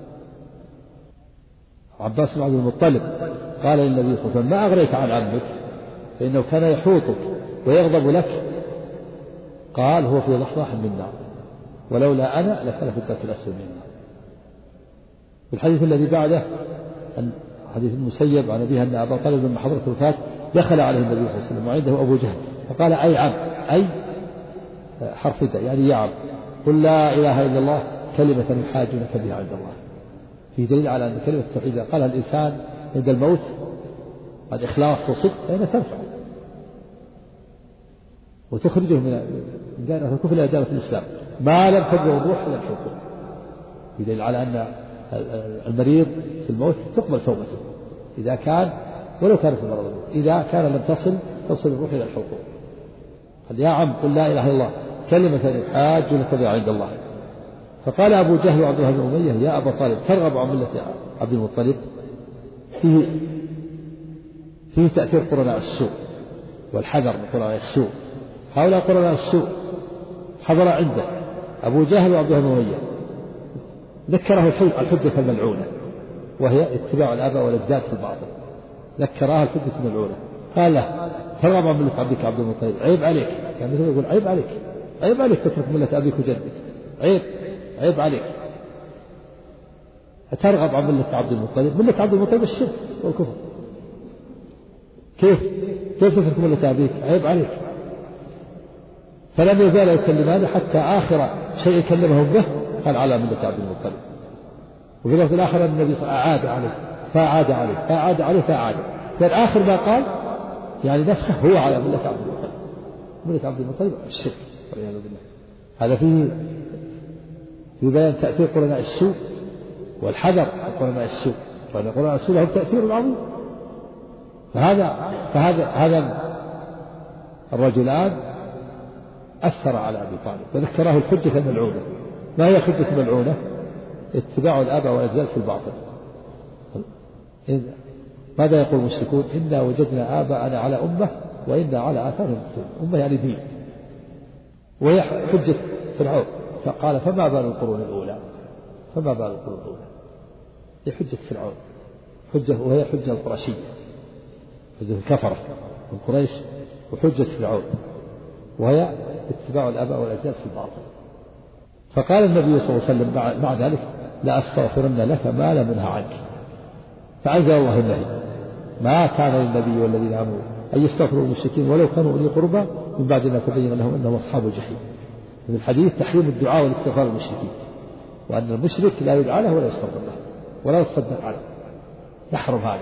عباس بن عبد المطلب قال للنبي صلى الله عليه وسلم ما أغنيت عن عمك فإنه كان يحوطك ويغضب لك؟ قال هو في ضحضاح من نار ولولا أنا لكان في الدرك الأسفل من النار. في الحديث الذي بعده حديث المسيب عن أبيها أن أبا طالب لما حضرت الوفاة دخل عليه النبي صلى الله عليه وسلم وعنده أبو جهل فقال أي عم، أي حرف داء يعني يا عم، قل لا إله إلا الله كلمة يحاجونك بها عند الله. في دليل على أن كلمة التوحيد قالها الإنسان عند الموت قد إخلاص وصدق فإنها تنفع وتخرجه من دائرة الكفر إلى دائرة الإسلام ما لم تبلغ الروح إلى الحقوق. في دليل على أن المريض في الموت تقبل توبته إذا كان ولو كان في المرض، إذا كان لم توصل الروح إلى الحقوق. قال يا عم قل لا إله إلا الله كلمة يحاجونك بها عند الله. فقال أبو جهل وعبد الله بن أمية يا أبا طالب ترغب عن ملة عبد المطلب؟ فيه تأثير قرناء السوء والحذر من قرناء السوء. هؤلاء قرناء السوء حضر عنده أبو جهل وعبد الله بن أمية ذكره الحجة الملعونة وهي اتباع الآباء والأجداد في الباطل، ذكرها الحجة الملعونة قال له ترغب عن ملة عبدك عبد المطلب؟ عيب عليك، يعني مثل يقول عيب عليك، عيب عليك تترك ملة أبيك وجدك، عيب عليك. ترغب عن ملة عبد المطلب؟ ملة عبد المطلب الشرك والكفر، كيف تترك ملة أبيك؟ عيب عليك. فلم يزال يكلمان حتى آخر شيء كلمهم به قال على ملة عبد المطلب. وفي الوقت الآخر النبي صلى الله عليه وسلم فأعاد عليه كان آخر ما قال يعني نفسه هو على ملة عبد المطلب، ملة عبد المطلب الشرك والعياذ بالله. هذا فيه في بيان تأثير قرناء السوء والحذر من قرناء السوء، وأن قرناء السوء لهم تأثير عظيم. فهذا الرجلان أثر على أبي طالب وذكره الحجة الملعونة. ما هي حجة ملعونة؟ اتباع الآباء والأجداد في الباطل. ماذا يقول المشركون؟ إنا وجدنا آباءنا على أمة وإنا على آثارهم مقتدون. أمة يعني دين. وهي حجة فرعون فقال فما بال القرون الأولى هي حجة فرعون وهي حجة القرشية، حجة الكفرة من قريش، وحجة فرعون وهي اتباع الآباء والأجداد في الباطل. فقال النبي صلى الله عليه وسلم مع ذلك لا أستغفرن لك ما لم أنه عنك. فأنزل الله النهي ما كان للنبي والذين آمنوا أن يستغفروا المشركين ولو كانوا أولي قربى من بعد ما تبين لهم أنهم أصحاب الجحيم. من الحديث تحريم الدعاء والاستغفار للمشركين، وأن المشرك لا يدعى له ولا يستغفر له ولا يصدق عليه، يحرم هذا،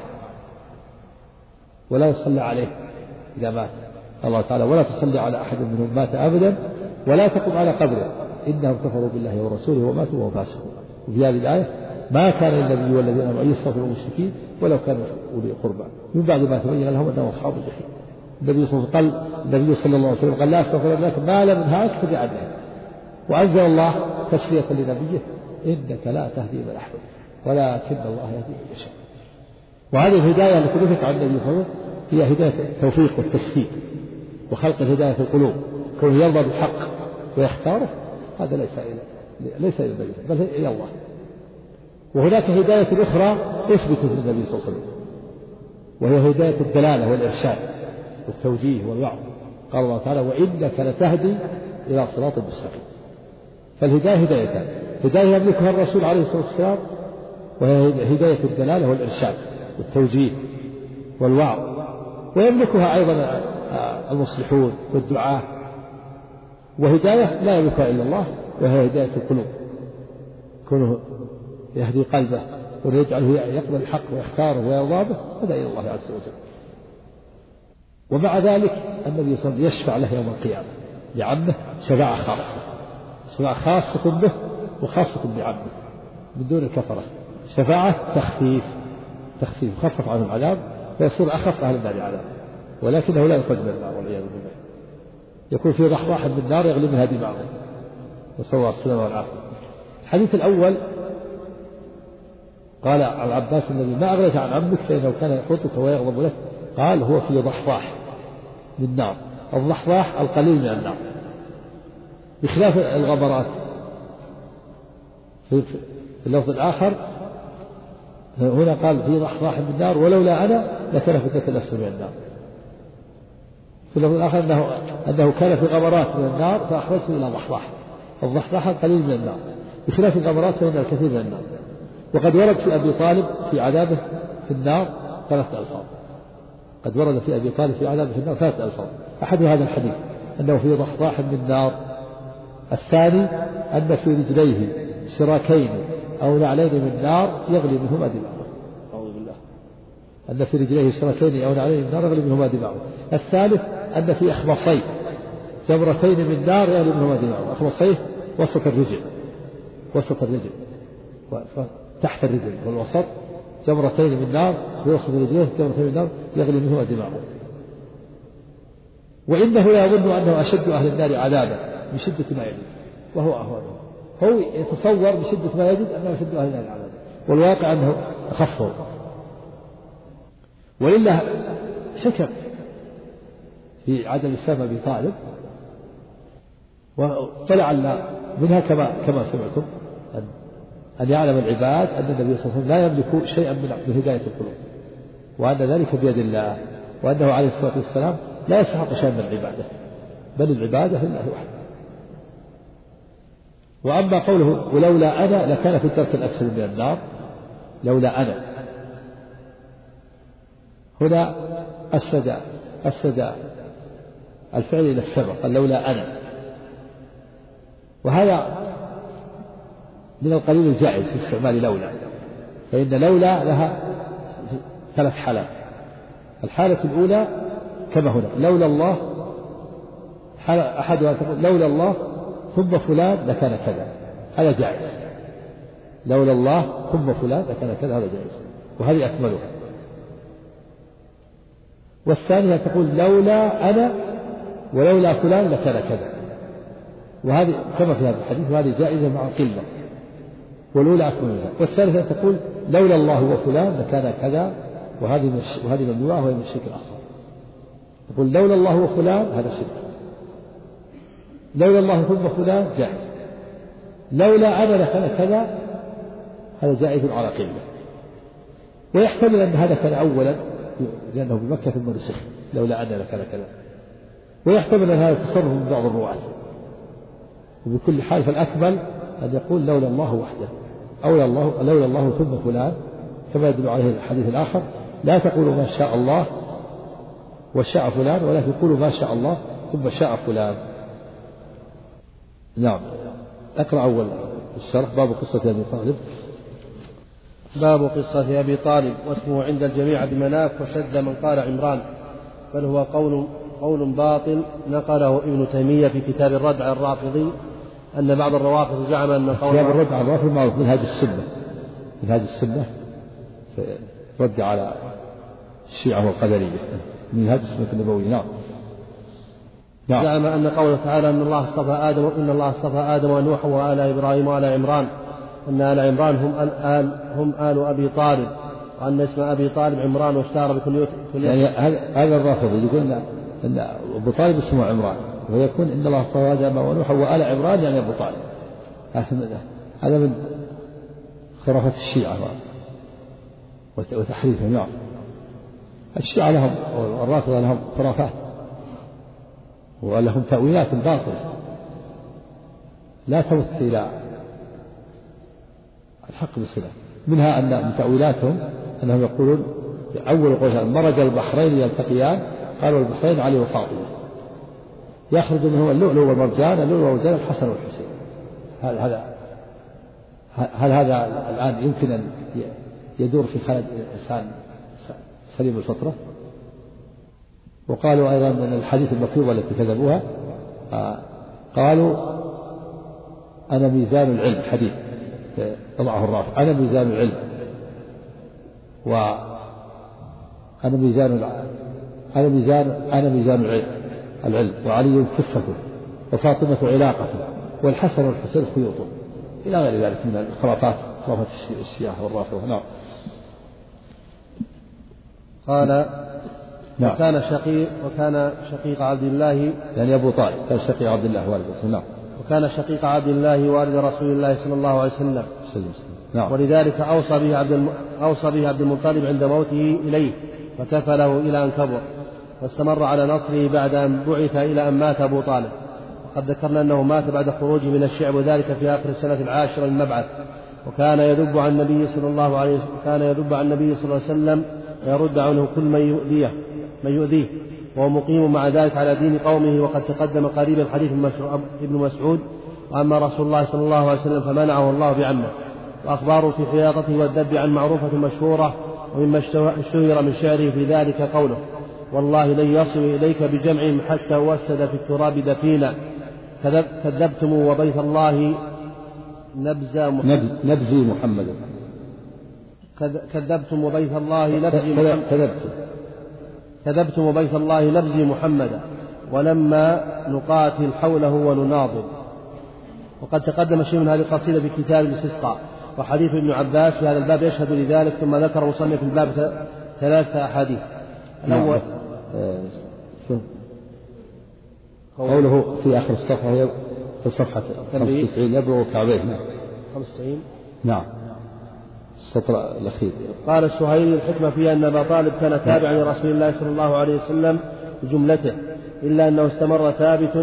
ولا يصلى عليه إذا مات. الله تعالى ولا تصلي على أحد منهم مات أبدا ولا تقم على قبره إنهم كفروا بالله ورسوله وماتوا وهم فاسقون. وفي هذه الآية ما كان للنبي والذين آمنوا أن يستغفروا المشركين ولو كانوا أولي قربى من بعد ما تبين لهم أنهم أصحاب الجحيم. النبي صلى الله عليه وسلم قال لا أستغفر لك ما لم أنهاك فجعلها. وأنزل الله تسلية لنبيه إنك لا تهدي من أحببت ولكن الله يهدي من يشاء. وهذه الهداية التي نفت عن النبي صلى الله عليه وسلم هي هداية التوفيق والتسديد وخلق الهداية في القلوب، كونه يرضى بالحق ويختاره، هذا ليس إلى النبي بل إلى الله. وهناك هداية أخرى أثبتت للنبي صلى الله عليه وسلم وهي هداية الدلالة والإرشاد والتوجيه والوعظ. قال الله تعالى وإنك لتهدي إلى صراط مستقيم. فالهداية هدايتان، هداية يملكها الرسول عليه الصلاة والسلام وهي هداية الدلالة والإرشاد والتوجيه والوعظ، ويملكها أيضا المصلحون والدعاة. وهداية لا يملكها إلا الله وهي هداية القلوب، كونه يهدي قلبه ويجعله يقبل الحق ويختاره ويرضى به، هذا إلى الله عز وجل. ومع ذلك النبي صلى الله عليه وسلم يشفع له يوم القيامة لعمه شفاعة خاصة به وخاصة بعمه من دون الكفرة. شفاعة تخفيف خفف عن العذاب فيصير أخف أهل النار عذاب، ولكنه لا يخرج من النار والعياذ بالله، يكون في ضحضاح من النار يغلي منها دماغه، نسأل الله السلامة والعافية. الحديث الأول قال العباس النبي ما أغنيت عن عمك فإنه كان يحوطك ويغضب لك، قال هو في ضحضاح من نار. الضحضاح القليل من النار بخلاف الغبرات. في اللفظ الآخر هنا قال في ضحضاح من النار ولولا أنا لكان في الدرك الأسفل من النار. في اللفظ الآخر أنه كان في غمرات من النار فأخرجته إلى ضحضاح. الضحضاح قليل من النار بخلاف الغمرات فإنها الكثير من النار. وقد ورد في أبي طالب في عذابه في النار 3 ألفاظ. قد ورد في أبي طالب في عذابه في النار 3 ألفاظ. أحد هذا الحديث أنه في ضحضاح من النار. الثاني أن في رجليه شراكين أو نعلين من نار يغلي منهما دماغه. أعوذ بالله. أن في رجليه شراكين أو نعلين من نار يغلي منهما دماغه. الثالث أن في أخمصيه جمرتين من نار يغلي منهما دماغه. أخمصيه وسط الرجل تحت الرجل والوسط جمرتين من نار يوصل رجليه جمرتين من نار يغلي منهما دماغه. وإنه لا يظن أنه أشد أهل النار عذابا من شدة ما يجد وهو أهونه. هو يتصور بشدة ما يجد أنه أشد أهل النار عذابا والواقع أنه أخفه. ولله حكم في عدم إسلام أبي طالب وطلع منها كما سمعتم أن يعلم العباد أن النبي صلى الله عليه وسلم لا يملك شيئا من هداية القلوب وأن ذلك بيد الله وأنه عليه الصلاة والسلام لا يستحق شيئا من العبادة بل العبادة لله وحده. وأما قوله ولولا أنا لكان في الدرك الأسفل من النار لولا أنا هنا أسند الفعل إلى السبب قال لولا أنا. وهذا من القليل الجائز في استعمال لولا فإن لولا لها 3 حالات. الحالة الأولى كما هنا لولا الله أحدها تقول لولا الله ثم فلان لكان كذا هذا جائز. لولا الله ثم فلان لكان كذا هذا جائز وهذه أكملها. والثانية تقول لولا أنا ولولا فلان لكان كذا وهذه كما في هذا الحديث وهذه جائزة مع قلة والأولى أكملها. والثالثة تقول لولا الله وفلان لكان كذا وهذه ممنوعة وهي من الشرك الأصغر. تقول لولا الله وفلان هذا شرك. لولا الله ثم فلان جائز. لولا أنا لكان كذا هذا جائز على قلة. ويحتمل أن هذا كان أولا لأنه بمكة ثم نسخ لولا أنا لكان كذا. ويحتمل أن هذا تصرف من بعض الرواة. وبكل حال فالأكمل أن يقول لولا الله وحده أو لولا الله ثم فلان كما يدل عليه الحديث الآخر لا تقولوا ما شاء الله وشاء فلان ولكن قولوا ما شاء الله ثم شاء فلان. نعم. أقرأ أول الشرح. باب قصة أبي طالب. باب قصة أبي طالب واسمه عند الجميع عبد مناف وشد من قال عمران بل هو قول باطل نقله ابن تيمية في كتاب الرد على الرافضي أن بعض الروافض زعم أن قول كتاب الرد على الرافض معروف من هذه السنة رد على الشيعة والقدرية من هذه السنة النبوية. نعم. زعم أن قوله تعالى إن الله اصطفى آدم ونوح وآل إبراهيم وآل عمران أن آل عمران هم آل أبي طالب وأن اسم أبي طالب عمران واشتهر بكل يعني هذا الرافض يقول أن أبو طالب اسمه عمران ويكون إن الله اصطفى آدم ونوح وآل عمران يعني أبو طالب. هذا من خرافة الشيعة وتحريفهم. نعم. الشيعة لهم والرافضة لهم خرافات ولهم تأويلات باطلة لا تمت إلى الحق بصلة. منها أن من تأويلاتهم أنهم يقولون أول قول مرج البحرين يلتقيان قالوا البحرين علي وفاطمة يخرج منهما اللؤلؤ والمرجان الحسن والحسين. هل هذا الآن يمكن أن يدور في خلد الإنسان سليم الفطرة؟ وقالوا أيضا أن الحديث المكذوبة التي كذبوها قالوا أنا ميزان العلم حديث وضعه الرافع أنا ميزان العلم وأنا ميزان العلم وعلي كفته وفاطمة علاقته والحسن والحسين خيوطه إلى غير ذلك من الخرافات خرافات الشيعة والرافضة. نعم. قال وكان شقيق عبد الله يعني أبو طالب كان شقيق عبد الله والده. نعم. وكان شقيق عبد الله والد رسول الله صلى الله عليه وسلم. نعم. ولذلك أوصى به عبد المطلب عند موته إليه وكفله إلى أن كبر، واستمر على نصره بعد أن بعث إلى أن مات أبو طالب. وقد ذكرنا أنه مات بعد خروجه من الشعب، وذلك في آخر السنة 10 للمبعث. وكان يذب عن النبي صلى الله عليه وسلم ويرد عنه كل من يؤذيه، وهو مقيم مع ذلك على دين قومه. وقد تقدم قريبا حديث ابن مسعود: وأما رسول الله صلى الله عليه وسلم فمنعه الله بعمه. وأخباره في حياطته والذب عن معروفة مشهورة، ومما اشتهر من شعره في ذلك قوله: والله لن يصل إليك بجمعهم حتى وسد في التراب دفينا، كذبتم وبيت الله نبزي محمد. كذبتم وبيت الله نبزي محمدا ولما نقاتل حوله ونناضل. وقد تقدم شيء من هذه القصيدة في كتاب الاستسقاء. وحديث ابن عباس في هذا الباب يشهد لذلك. ثم ذكر مصنف الباب 3 أحاديث. الأول قوله في آخر الصفحة في الصفحة 95 يبلغ كعبيه. 95. نعم. السطر الأخير. قال السهيلي: الحكمة فيها أن أبا طالب كان تابعا لرسول الله صلى الله عليه وسلم بجملته، إلا أنه استمر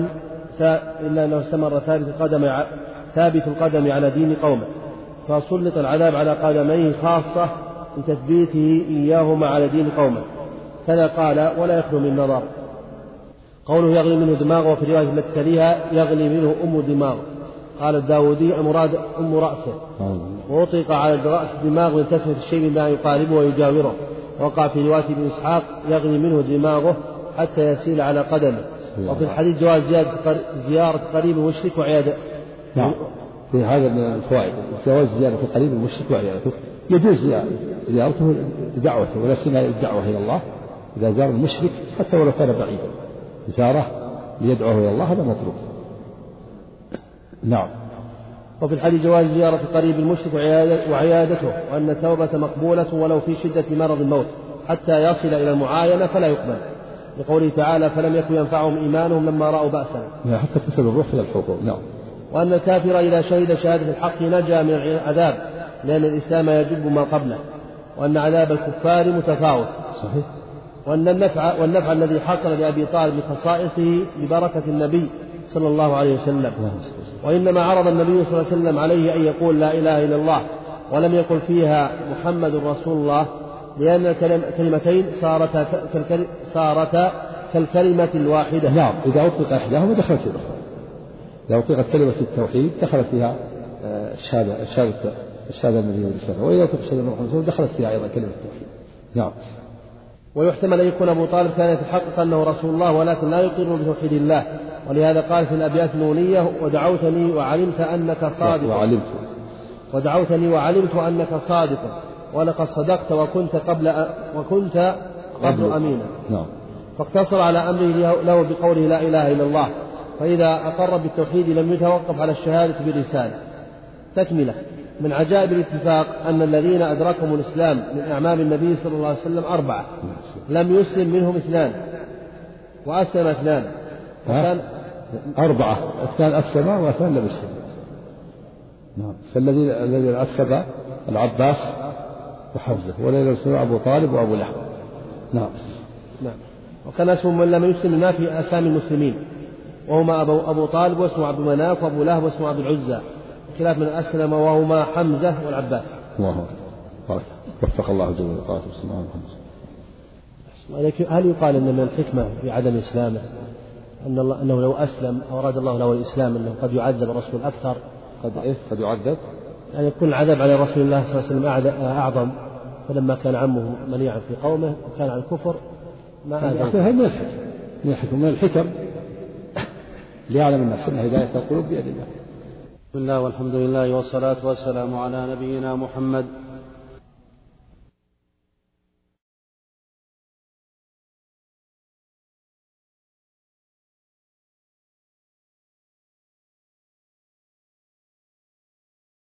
ثابت القدم على دين قومه، فسلط العذاب على قدميه خاصة لتثبيته إياهما على دين قومه. كذا قال: ولا يخلو من نظر. قوله يغلي منه دماغه، وفي الرواية التي تليها يغلي منه أم دماغه. قال الداودي: المراد أم رأسه، وأطلق على الرأس دماغ من تسمية الشيء بما يقاربه ويجاوره. وقع في رواية ابن إسحاق: يغلي منه دماغه حتى يسيل على قدمه. وفي الحديث جواز زيارة قريب المشرك وعيادته. نعم. في هذا من الفوائد جواز زيارة قريب المشرك وعيادته. يجوز زيارته بدعوته، ولا سيما الدعوة إلى الله. إذا زار المشرك حتى ولو كان بعيدا زاره ليدعوه إلى الله، هذا مطلوب. نعم. وفي الحديث جواز زيارة قريب المشرك وعيادته، وأن التوبة مقبولة ولو في شدة مرض الموت حتى يصل إلى المعاينة فلا يقبل، لقوله تعالى: فلم يكن ينفعهم إيمانهم لما رأوا بأسنا. حتى تصل الروح إلى الحقوق. نعم. وأن الكافر إذا شهد شهادة الحق نجا من العذاب، لأن الإسلام يجب ما قبله، وأن عذاب الكفار متفاوت. صحيح. وأن والنفع الذي حصل لأبي طالب من خصائصه ببركة النبي صلى الله عليه وسلم. وإنما عرض النبي صلى الله عليه وسلم عليه أن يقول لا إله إلا الله ولم يقل فيها محمد رسول الله، لأن الكلمتين صارتا كالكلمة الواحدة. نعم. إذا أطلق إحداهما دخلت في الأخرى. إذا أطلقت كلمة التوحيد دخلت فيها الشهادة النبي والرسالة، وإذا أطلق الشهادة الرسول دخلت فيها أيضا كلمة التوحيد. نعم. ويحتمل أن يكون أبو طالب كان يتحقق أنه رسول الله ولكن لا يقر بتوحيد الله، ولهذا قال في الأبيات النونية: ودعوتني وعلمت أنك صادق ولقد صدقت وكنت قبل أمينا. نعم. فاقتصر على أمره له بقوله لا إله إلا الله، فإذا أقر بالتوحيد لم يتوقف على الشهادة بالرسالة. تكملة: من عجائب الاتفاق أن الذين أدركهم الإسلام من أعمام النبي صلى الله عليه وسلم 4، لم يسلم منهم 2 وأسلم 2. 4 2 أسلم و2 لم يسلم. نعم. فالذي أسلم العباس وحمزة، والذي أسلم أبو طالب وأبو لهب. نعم. وكان اسم من لم يسلم ما في أسامي المسلمين، وهما أبو طالب واسمه عبد مناف، وأبو لهب واسمه عبد العزى، خلاف من أسلم وهما حمزة والعباس. الله أكبر. وفق الله جل وعلا. هل يقال أن من الحكمة في عدم إسلامه أنه لو أسلم أو أراد الله له الإسلام أنه قد يعذب الرسول أكثر؟ قد يعذب، يعني يكون العذاب على رسول الله صلى الله عليه وسلم أعظم، فلما كان عمه منيعا في قومه وكان على الكفر ما هذا من الحكم ليعلم الناس أن هداية القلوب بيد الله. بسم الله والحمد لله والصلاة والسلام على نبينا محمد